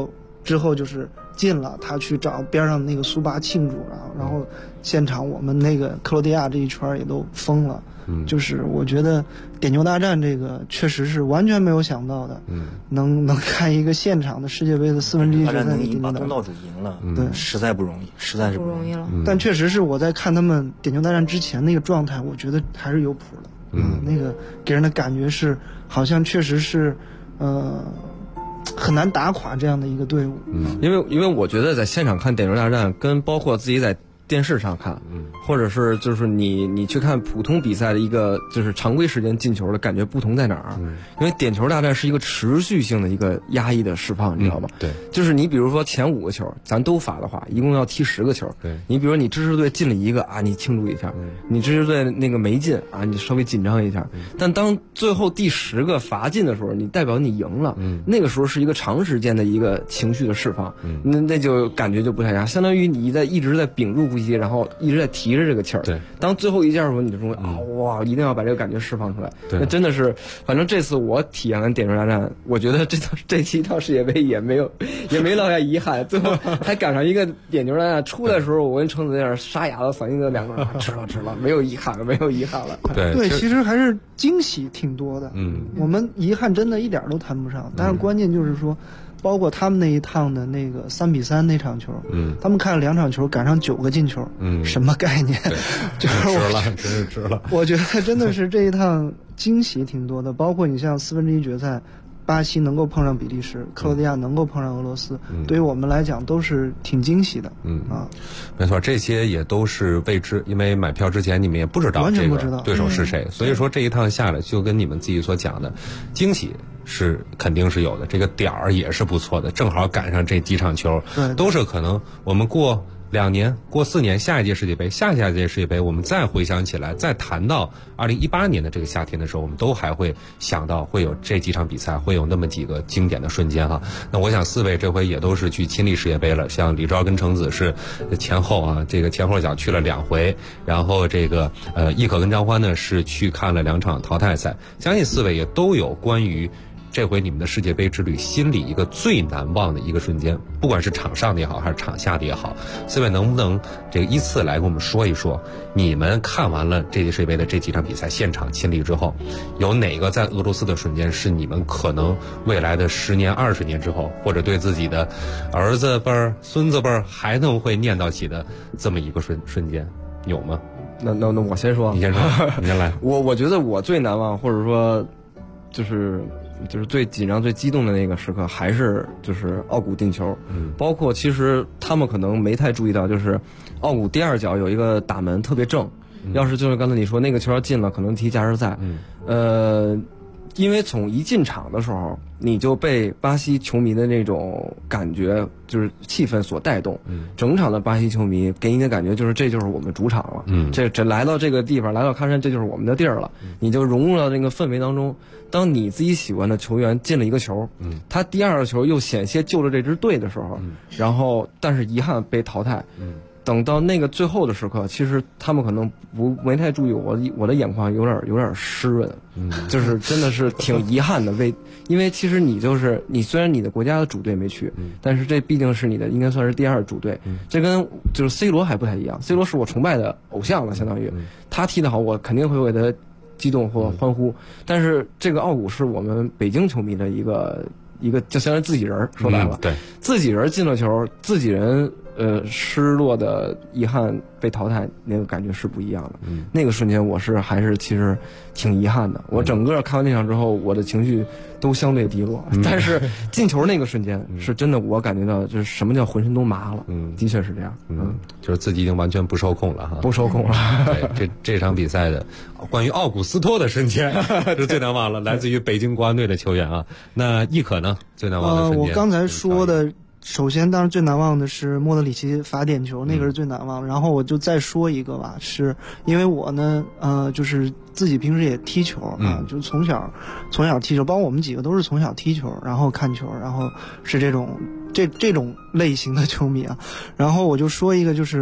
之后就是进了，他去找边上那个苏巴庆祝，然后现场我们那个克罗地亚这一圈也都疯了。就是我觉得点球大战这个确实是完全没有想到的，能看一个现场的世界杯的1/4决赛的把东道主赢了， 对， 实在不容易，实在是不容易了。 但确实是我在看他们点球大战之前那个状态，我觉得还是有谱的。那个给人的感觉是好像确实是，很难打垮这样的一个队伍。 因为我觉得在现场看点球大战，跟包括自己在电视上看，或者是就是你去看普通比赛的一个就是常规时间进球的感觉不同在哪儿？因为点球大战是一个持续性的一个压抑的释放，你知道吗？ 对， 就是你比如说前5个球咱都罚的话，一共要踢10个球。 对， 你比如说你支持队进了1个啊，你庆祝一下；你支持队那个没进啊，你稍微紧张一下。但当最后第10个罚进的时候，你代表你赢了，那个时候是一个长时间的一个情绪的释放，那就感觉就不太一样，相当于你一直在屏住呼吸，然后一直在提着这个气儿。 对， 当最后一下的时候，你就说哇，一定要把这个感觉释放出来。那真的是，反正这次我体验完点球大战，我觉得这期到世界杯也没落下遗憾，最后还赶上一个点球大战出来的时候，我跟橙子在那儿沙哑的反应的2个人，吃了，没有遗憾了。 对，其实还是惊喜挺多的。我们遗憾真的一点都谈不上，但是关键就是说。包括他们那一趟的那个3-3那场球，他们看了2场球，赶上9个进球，什么概念？就是真是值了。 我觉得真的是这一趟惊喜挺多的，包括你像1/4决赛，巴西能够碰上比利时，克罗地亚能够碰上俄罗斯，对于我们来讲都是挺惊喜的。 没错，这些也都是未知，因为买票之前你们也不知道这个对手是谁，所以说这一趟下来就跟你们自己所讲的惊喜是肯定是有的，这个点儿也是不错的，正好赶上这几场球，都是可能我们过2年、过4年，下一届世界杯、下届世界杯，我们再回想起来，再谈到2018年的这个夏天的时候，我们都还会想到会有这几场比赛，会有那么几个经典的瞬间哈。那我想4位这回也都是去亲历世界杯了，像李钊跟橙子是前后啊，这个前后脚去了2回，然后这个亦可跟张欢呢是去看了2场淘汰赛，相信4位也都有关于这回你们的世界杯之旅心里一个最难忘的一个瞬间，不管是场上的也好，还是场下的也好，4位能不能这个依次来跟我们说一说，你们看完了这届世界杯的这几场比赛现场亲历之后，有哪个在俄罗斯的瞬间是你们可能未来的10年、20年之后，或者对自己的儿子辈儿、孙子辈儿还能会念叨起的这么一个瞬间，有吗？ 那我先说， 你先说，你先来。 我觉得我最难忘，或者说就是最紧张、最激动的那个时刻，还是就是奥古进球。包括其实他们可能没太注意到，就是奥古第2脚有一个打门特别正，要是就是刚才你说那个球要进了，可能踢加时赛。因为从一进场的时候，你就被巴西球迷的那种感觉，就是气氛所带动。整场的巴西球迷给你的感觉就是这就是我们主场了。这来到这个地方，来到喀山，这就是我们的地儿了。你就融入到那个氛围当中。当你自己喜欢的球员进了一个球，他第2个球又险些救了这支队的时候，然后但是遗憾被淘汰。等到那个最后的时刻，其实他们可能没太注意我的眼眶有点湿润，就是真的是挺遗憾的。因为其实你虽然你的国家的主队没去，但是这毕竟是你的应该算是第2主队，这跟就是 C 罗还不太一样。C 罗是我崇拜的偶像了，相当于他踢得好，我肯定会为他激动或欢呼。但是这个奥古是我们北京球迷的一个就相当于自己人，说白了， 对， 自己人进了球，自己人失落的遗憾被淘汰，那个感觉是不一样的。那个瞬间我还是其实挺遗憾的。我整个看完那场之后，我的情绪都相对低落。但是进球那个瞬间是真的，我感觉到就是什么叫浑身都麻了。的确是这样。 就是自己已经完全不受控了哈。 不受控了。 对，这场比赛的关于奥古斯托的瞬间是最难忘了，来自于北京国安队的球员啊。那亦可呢？最难忘的瞬间。 我刚才说的。首先，当然最难忘的是莫德里奇罚点球，那个是最难忘。然后我就再说一个吧，是因为我呢，就是自己平时也踢球啊，就从小踢球，包括我们几个都是从小踢球，然后看球，然后是这种类型的球迷啊。然后我就说一个，就是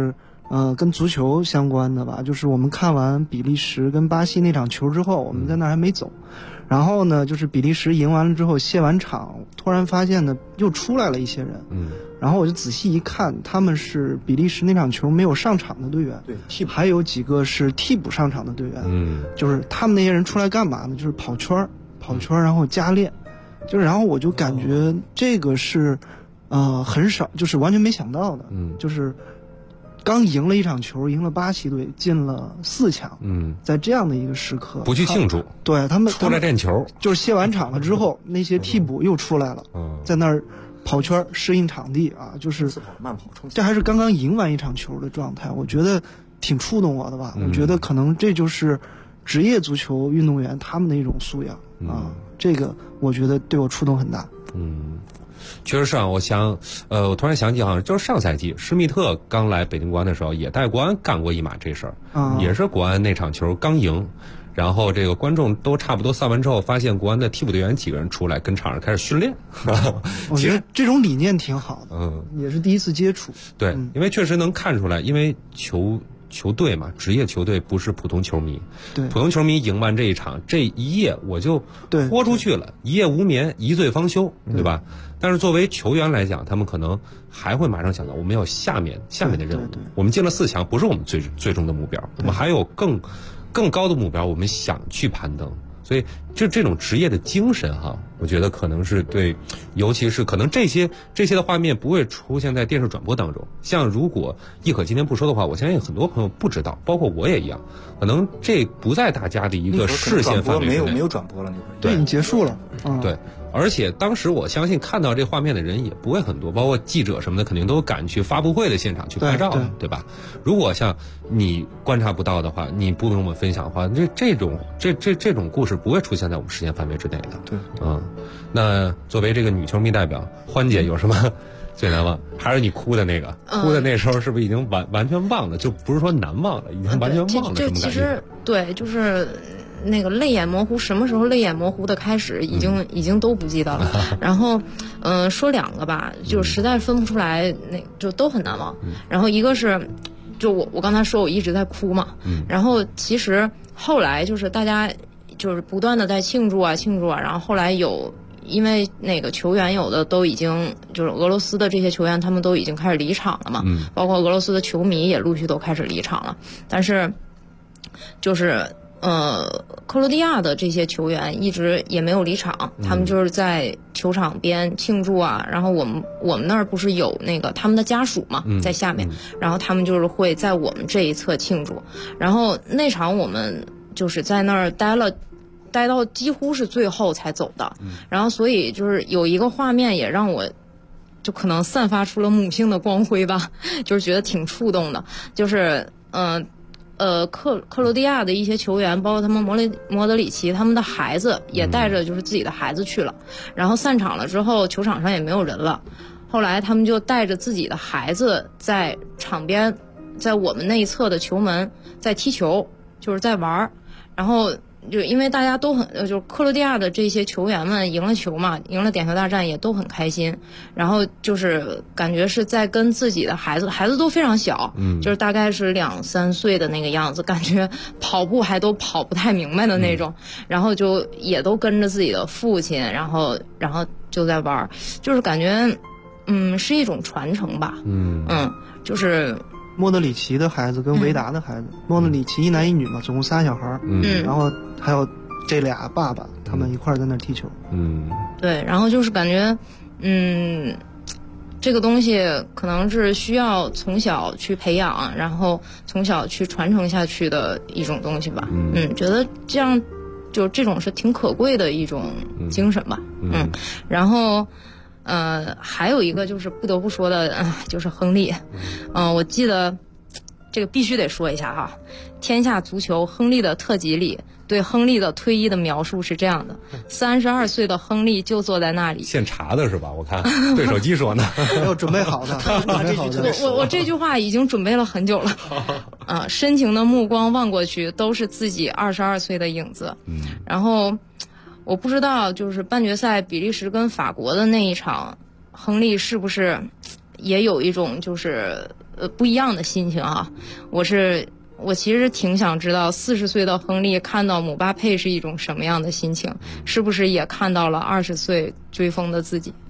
跟足球相关的吧，就是我们看完比利时跟巴西那场球之后，我们在那儿还没走，然后呢，就是比利时赢完了之后卸完场，突然发现呢又出来了一些人，然后我就仔细一看，他们是比利时那场球没有上场的队员， 对， 还有几个是替补上场的队员，就是他们那些人出来干嘛呢？就是跑圈然后加练，就是然后我就感觉这个是很少，就是完全没想到的，就是刚赢了一场球，赢了巴西队，进了4强。在这样的一个时刻， 不去庆祝， 对他们出来练球， 就是卸完场了之后，那些替补又出来了，在那儿跑圈适应场地啊，就是慢跑冲刺。 这还是刚刚赢完一场球的状态，我觉得挺触动我的吧。我觉得可能这就是职业足球运动员他们的一种素养啊，这个我觉得对我触动很大。 确实是啊，我突然想起，好像就是上赛季施密特刚来北京国安的时候，也带国安干过一码这事儿，也是国安那场球刚赢，然后这个观众都差不多散完之后，发现国安的替补队员几个人出来跟场上开始训练。 我觉得这种理念挺好的，也是第一次接触。 对，因为确实能看出来，因为球队嘛，职业球队不是普通球迷。 对， 普通球迷赢完这一场，这一夜我就豁出去了，一夜无眠，一醉方休，对吧？但是作为球员来讲，他们可能还会马上想到，我们要下面的任务。我们进了4强，不是我们最终的目标，我们还有更高的目标，我们想去攀登。所以就这种职业的精神哈，我觉得可能是对，尤其是可能这些的画面不会出现在电视转播当中。像如果易可今天不说的话，我相信很多朋友不知道，包括我也一样，可能这不在大家的一个视线范围之内。 没有转播了那会儿， 对，你结束了。 对。而且当时我相信看到这画面的人也不会很多，包括记者什么的肯定都赶去发布会的现场去拍照，对吧？如果像你观察不到的话，你不跟我们分享的话，这种故事不会出现在我们视线范围之内的。 对， 那作为这个女球迷代表，欢姐有什么最难忘？还是你哭的那个？哭的那时候是不是已经完全忘了？就不是说难忘了，已经完全忘了什么感觉？ 其实对，就是那个泪眼模糊，什么时候泪眼模糊的开始，已经都不记得了。然后，说2个吧，就实在分不出来，那就都很难忘。然后一个是，就我刚才说我一直在哭嘛，然后其实后来就是大家就是不断的在庆祝啊，然后后来因为那个球员有的都已经就是俄罗斯的这些球员，他们都已经开始离场了嘛，包括俄罗斯的球迷也陆续都开始离场了，但是就是克罗地亚的这些球员一直也没有离场，他们就是在球场边庆祝啊。然后我们那儿不是有那个他们的家属嘛，在下面，然后他们就是会在我们这一侧庆祝。然后那场我们就是在那儿待到几乎是最后才走的。然后所以就是有一个画面也让我就可能散发出了母性的光辉吧，就是觉得挺触动的，就是克罗地亚的一些球员，包括他们莫德里奇他们的孩子也带着就是自己的孩子去了，然后散场了之后球场上也没有人了，后来他们就带着自己的孩子在场边，在我们那一侧的球门在踢球，就是在玩，然后就因为大家都很就是克罗地亚的这些球员们赢了球嘛，赢了点球大战也都很开心，然后就是感觉是在跟自己的孩子都非常小，就是大概是2、3岁的那个样子，感觉跑步还都跑不太明白的那种，然后就也都跟着自己的父亲，然后就在玩，就是感觉是一种传承吧，就是莫德里奇的孩子跟维达的孩子，莫德里奇一男一女嘛，总共3小孩，然后还有这俩爸爸，他们一块在那踢球。 对，然后就是感觉，这个东西可能是需要从小去培养，然后从小去传承下去的一种东西吧。觉得这样就这种是挺可贵的一种精神吧。然后。还有一个就是不得不说的，就是亨利。我记得这个必须得说一下哈，《天下足球》亨利的特辑里对亨利的退役的描述是这样的：32岁的亨利就坐在那里， 现查的是吧？我看对手机说呢， 没有准备好的。 我这句话已经准备了很久了。深情的目光望过去，都是自己22岁的影子。然后。我不知道，就是半决赛比利时跟法国的那一场，亨利是不是也有一种就是不一样的心情啊。我其实挺想知道40岁的亨利看到姆巴佩是一种什么样的心情，是不是也看到了20岁追风的自己？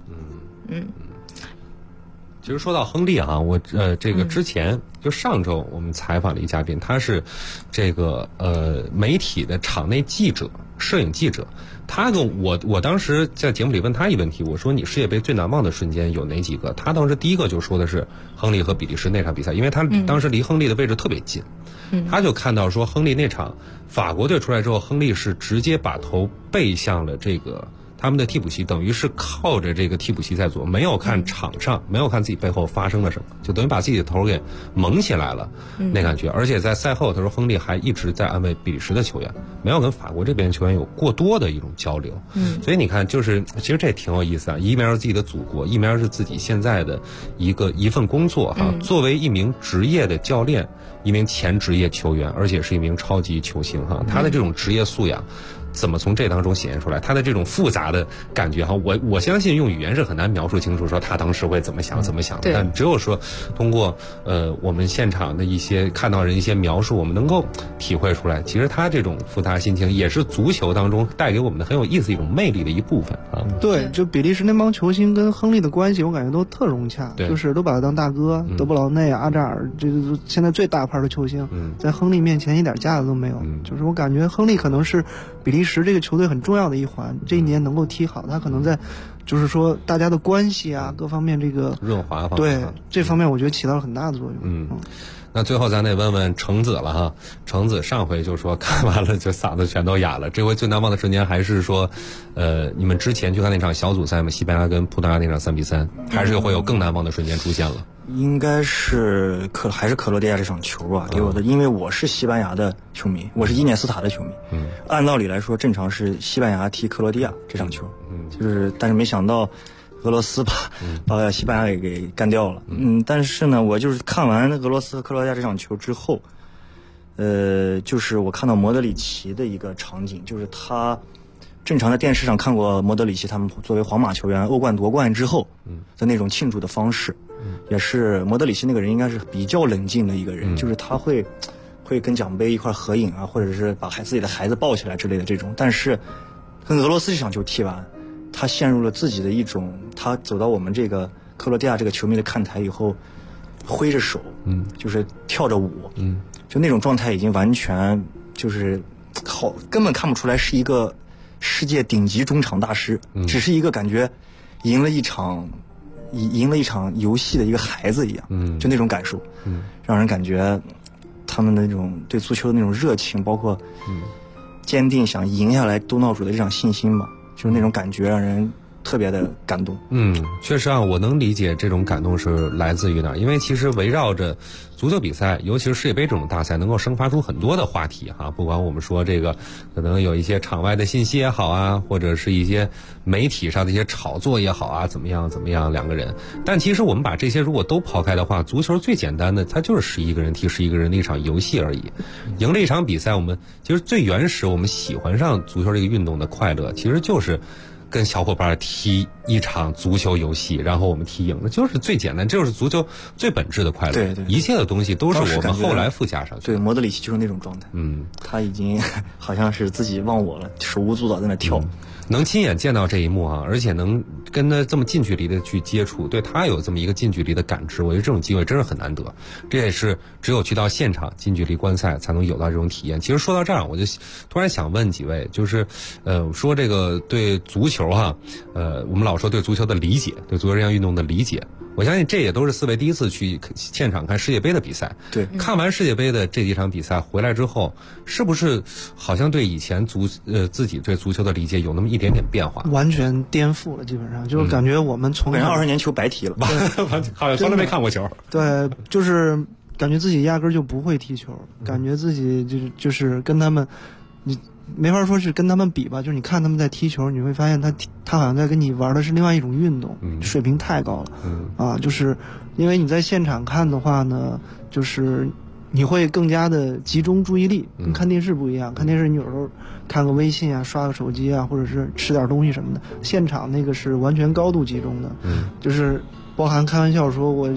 其实说到亨利啊，我这个之前就上周我们采访了一嘉宾，他是这个媒体的场内记者、摄影记者。他跟我当时在节目里问他一问题，我说你世界杯最难忘的瞬间有哪几个？他当时第一个就说的是亨利和比利时那场比赛，因为他当时离亨利的位置特别近，他就看到说亨利那场法国队出来之后，亨利是直接把头背向了这个他们的替补席，等于是靠着这个替补席在做，没有看场上，没有看自己背后发生了什么，就等于把自己的头给蒙起来了，那感觉。而且在赛后，他说亨利还一直在安慰比利时的球员，没有跟法国这边球员有过多的一种交流。所以你看，就是其实这挺有意思啊，一面是自己的祖国，一面是自己现在的一份工作哈。作为一名职业的教练，一名前职业球员，而且是一名超级球星哈，他的这种职业素养怎么从这当中显现出来？他的这种复杂的感觉哈，我相信用语言是很难描述清楚，说他当时会怎么想的，但只有说通过我们现场的一些看到人一些描述，我们能够体会出来，其实他这种复杂心情也是足球当中带给我们的很有意思一种魅力的一部分啊。 对，就比利时那帮球星跟亨利的关系，我感觉都特融洽，就是都把他当大哥。德布劳内、阿扎尔，这是现在最大牌的球星，在亨利面前一点架子都没有。就是我感觉亨利可能是比利时这个球队很重要的一环，这一年能够踢好，他可能在就是说大家的关系啊各方面这个润滑方面， 对这方面我觉得起到了很大的作用。 那最后咱得问问橙子了哈，橙子上回就说看完了就嗓子全都哑了，这回最难忘的瞬间还是说你们之前去看那场小组赛嘛，西班牙跟葡萄牙那场3-3，还是会有更难忘的瞬间出现了？ 应该是还是克罗地亚这场球吧，给我的，因为我是西班牙的球迷，我是伊涅斯塔的球迷。按道理来说，正常是西班牙踢克罗地亚这场球，但是没想到俄罗斯把西班牙给干掉了。但是呢，我就是看完俄罗斯和克罗地亚这场球之后，就是我看到莫德里奇的一个场景，就是他正常在电视上看过莫德里奇他们作为皇马球员欧冠夺冠之后的那种庆祝的方式，也是莫德里奇那个人应该是比较冷静的一个人，就是他会跟奖杯一块合影啊，或者是把自己的孩子抱起来之类的这种。但是跟俄罗斯这场球踢完，他陷入了自己的一种，他走到我们这个克罗地亚这个球迷的看台以后，挥着手，就是跳着舞，就那种状态已经完全就是根本看不出来是一个世界顶级中场大师，只是一个感觉赢了一场游戏的一个孩子一样，就那种感受，让人感觉他们的那种对足球的那种热情，包括坚定想赢下来东道主的这场信心吧，就是那种感觉让人特别的感动。 确实啊，我能理解这种感动是来自于哪儿，因为其实围绕着足球比赛，尤其是世界杯这种大赛，能够生发出很多的话题哈。不管我们说这个可能有一些场外的信息也好啊，或者是一些媒体上的一些炒作也好啊，怎么样两个人。但其实我们把这些如果都抛开的话，足球最简单的，它就是11个人踢11个人的一场游戏而已。赢了一场比赛，我们其实最原始我们喜欢上足球这个运动的快乐，其实就是跟小伙伴踢一场足球游戏，然后我们踢赢了，就是最简单，这就是足球最本质的快乐。 对， 一切的东西都是我们后来附加上去的。 对，莫德里奇就是那种状态。他已经好像是自己忘我了，手舞足蹈在那跳。 能亲眼见到这一幕啊，而且能跟他这么近距离的去接触，对他有这么一个近距离的感知，我觉得这种机会真是很难得。这也是只有去到现场近距离观赛才能有到这种体验。其实说到这儿，我就突然想问几位，就是说这个对足球哈，我们老说对足球的理解，对足球这项运动的理解，我相信这也都是4位第一次去现场看世界杯的比赛。 对， 看完世界杯的这几场比赛回来之后，是不是好像对以前自己对足球的理解有那么一点点变化？ 完全颠覆了，基本上就是感觉我们从 20年球白踢了， 好像从来没看过球。 对，就是感觉自己压根就不会踢球，感觉自己就是跟他们，你没法说是跟他们比吧，就是你看他们在踢球，你会发现他好像在跟你玩的是另外一种运动，水平太高了。就是因为你在现场看的话呢，就是你会更加的集中注意力，跟看电视不一样。看电视你有时候看个微信啊，刷个手机啊，或者是吃点东西什么的，现场那个是完全高度集中的，就是包含开玩笑说我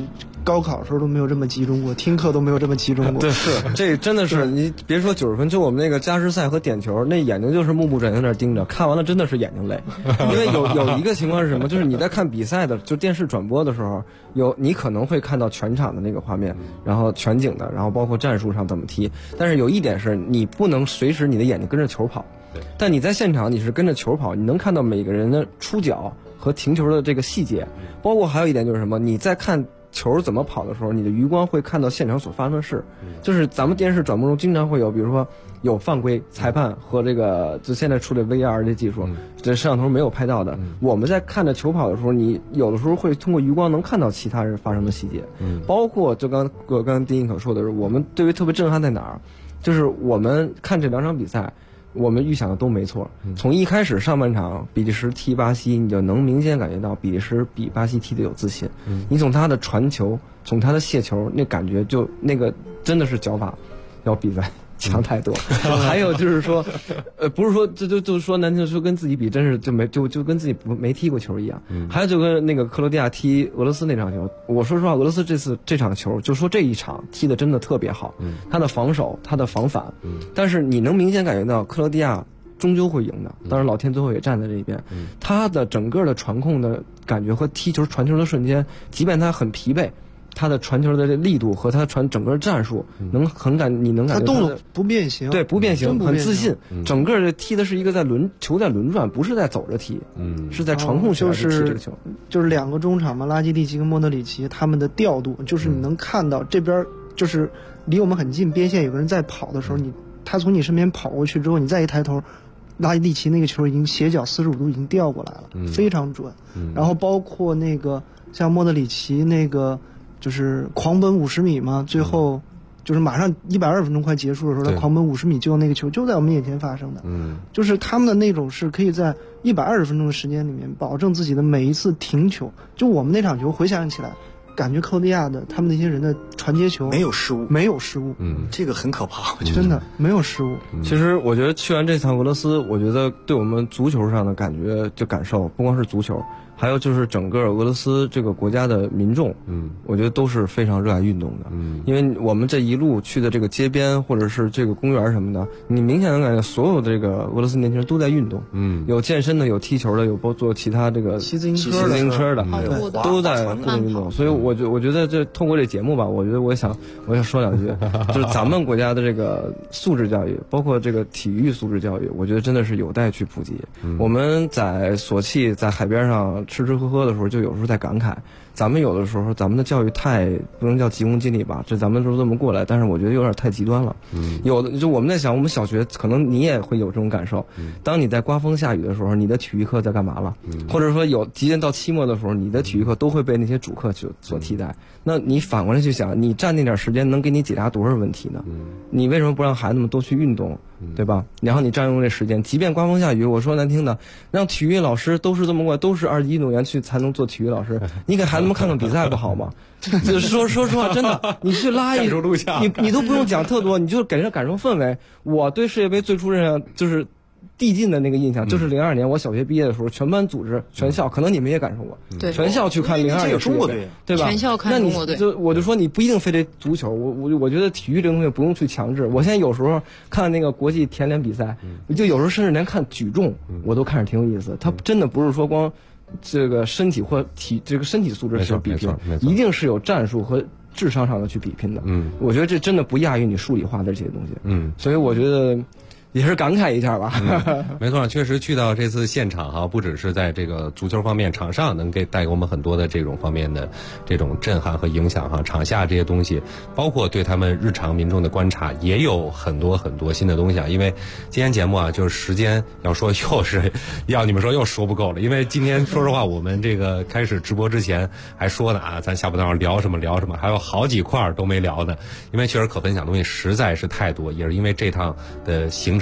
高考的时候都没有这么集中过，听课都没有这么集中过。 对，是这真的是你别说90分，就我们那个加时赛和点球，那眼睛就是目不转睛在那盯着，看完了真的是眼睛累。因为有一个情况是什么，就是你在看比赛的，就电视转播的时候，你可能会看到全场的那个画面，然后全景的，然后包括战术上怎么踢。但是有一点是你不能随时你的眼睛跟着球跑，但你在现场你是跟着球跑，你能看到每个人的出脚和停球的这个细节。包括还有一点就是什么，你在看球怎么跑的时候，你的余光会看到现场所发生的事。就是咱们电视转播中经常会有，比如说有犯规，裁判和这个就现在出的 VR 这技术，这摄像头没有拍到的。我们在看着球跑的时候，你有的时候会通过余光能看到其他人发生的细节。包括就刚丁一可说的是，我们对于特别震撼在哪儿，就是我们看这2场比赛，我们预想的都没错。从一开始上半场比利时踢巴西，你就能明显感觉到比利时比巴西踢得有自信。你从他的传球，从他的卸球，那感觉就那个真的是脚法要比赛强太多。还有就是说，不是说就是说难听说跟自己比，真是就跟自己没踢过球一样。还有就跟那个克罗地亚踢俄罗斯那场球，我说实话，俄罗斯这场球，就说这一场踢的真的特别好，他的防守，他的防反，但是你能明显感觉到克罗地亚终究会赢的。当然老天最后也站在这一边，他的整个的传控的感觉和踢球传球的瞬间，即便他很疲惫，他的传球的力度和他传整个战术你能感觉他动作不变形， 对，不变形，很自信。整个的踢的是一个球在轮转，不是在走着踢，是在传控球踢这个球。 就是2个中场嘛，拉基蒂奇跟莫德里奇，他们的调度就是你能看到这边就是离我们很近，边线有个人在跑的时候，他从你身边跑过去之后，你再一抬头，拉基蒂奇那个球已经斜角45度已经调过来了，非常准。然后包括那个像莫德里奇那个。就是狂奔50米嘛，最后就是马上120分钟快结束的时候，他狂奔50米救那个球，就在我们眼前发生的。就是他们的那种是可以在120分钟的时间里面保证自己的每一次停球。就我们那场球回想起来，感觉克罗地亚的他们那些人的传接球没有失误，这个很可怕，我觉得真的没有失误。 其实我觉得去完这趟俄罗斯，我觉得对我们足球上的感受，不光是足球。还有就是整个俄罗斯这个国家的民众，我觉得都是非常热爱运动的，因为我们这一路去的这个街边或者是这个公园什么的，你明显能感觉所有的这个俄罗斯年轻人都在运动，有健身的，有踢球的，有包括其他这个骑自行车的，都在运动。所以我觉得这通过这节目吧，我觉得我想说2句，就是咱们国家的这个素质教育，包括这个体育素质教育，我觉得真的是有待去普及。我们在索契在海边上吃喝的时候，就有时候在感慨，咱们有的时候咱们的教育太不能叫急功近利吧，这咱们都这么过来，但是我觉得有点太极端了。有的就我们在想，我们小学可能你也会有这种感受，当你在刮风下雨的时候，你的体育课在干嘛了？或者说即将到期末的时候，你的体育课都会被那些主课所替代。那你反过来去想，你占那点时间能给你解答多少问题呢？你为什么不让孩子们多去运动，对吧？然后你占用这时间，即便刮风下雨，我说难听的，让体育老师都是这么过来，都是2级运动员去才能做体育老师，你给孩子们看看比赛不好吗？说实话，真的，你去拉一你都不用讲特多，你就给人感受氛围。我对世界杯最初印象就是递进的那个印象，就是02年我小学毕业的时候，全班组织全校，可能你们也感受过， 对， 全校去看02年中国队，对吧？ 全校看中国队。 我就说你不一定非得足球，我觉得体育这个东西不用去强制。我现在有时候看那个国际田联比赛，就有时候甚至连看举重，我都看着挺有意思。它真的不是说光这个身体或这个身体素质去比拼，一定是有战术和智商上的去比拼的。我觉得这真的不亚于你数理化的这些东西。所以我觉得也是感慨一下吧。 没错，确实去到这次现场哈，不只是在这个足球方面场上能带给我们很多的这种方面的这种震撼和影响哈，场下这些东西，包括对他们日常民众的观察，也有很多新的东西啊。因为今天节目啊，就是时间要说又是要你们说又说不够了，因为今天说实话，我们这个开始直播之前还说呢啊，咱下半段聊什么，还有好几块都没聊呢，因为确实可分享的东西实在是太多，也是因为这趟的行程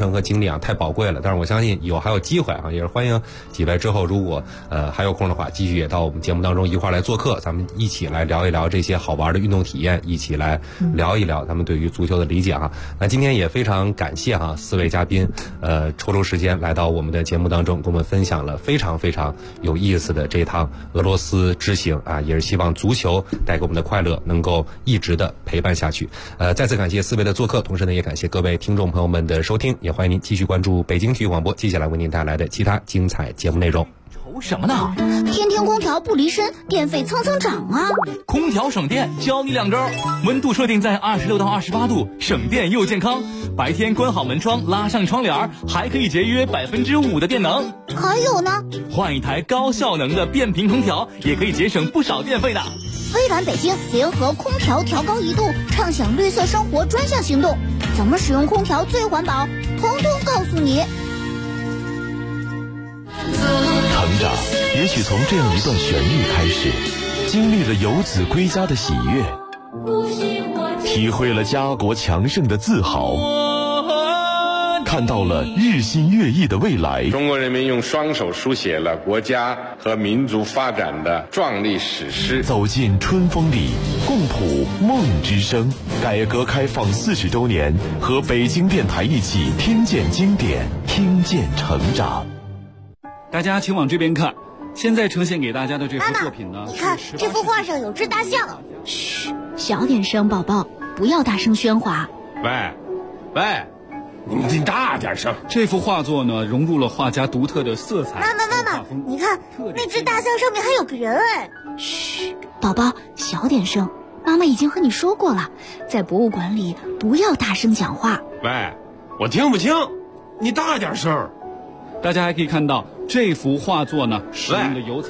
程和经历啊，太宝贵了。但是我相信还有机会啊，也是欢迎几位之后如果还有空的话，继续也到我们节目当中一块来做客，咱们一起来聊一聊这些好玩的运动体验，一起来聊一聊咱们对于足球的理解哈。那今天也非常感谢哈4位嘉宾，抽出时间来到我们的节目当中，跟我们分享了非常非常有意思的这趟俄罗斯之行啊，也是希望足球带给我们的快乐能够一直的陪伴下去。再次感谢4位的做客，同时呢也感谢各位听众朋友们的收听，也欢迎您继续关注北京体育广播接下来为您带来的其他精彩节目内容。 愁什么呢？ 天天空调不离身，电费蹭蹭涨啊！ 空调省电，教你2招：温度设定在26到28度，省电又健康。白天关好门窗，拉上窗帘，还可以节约5%的电能。 还有呢， 换一台高效能的变频空调，也可以节省不少电费的。 微软北京联合空调调高1度，畅享绿色生活专项行动，怎么使用空调最环保，统统告诉你。 成长也许从这样一段旋律开始，经历了游子归家的喜悦，体会了家国强盛的自豪，看到了日新月异的未来。 中国人民用双手书写了国家和民族发展的壮丽史诗。 走进春风里，共谱梦之声。改革开放40周年，和北京电台一起听见经典，听见成长。 大家请往这边看，现在呈现给大家的这幅作品呢， 你看这幅画上有只大象。嘘，小点声，宝宝，不要大声喧哗。 喂，你大点声。 这幅画作呢，融入了画家独特的色彩。 妈妈，你看那只大象上面还有个人哎。嘘，宝宝，小点声，妈妈已经和你说过了，在博物馆里不要大声讲话。 喂，我听不清，你大点声。 大家还可以看到这幅画作呢，使用的油彩。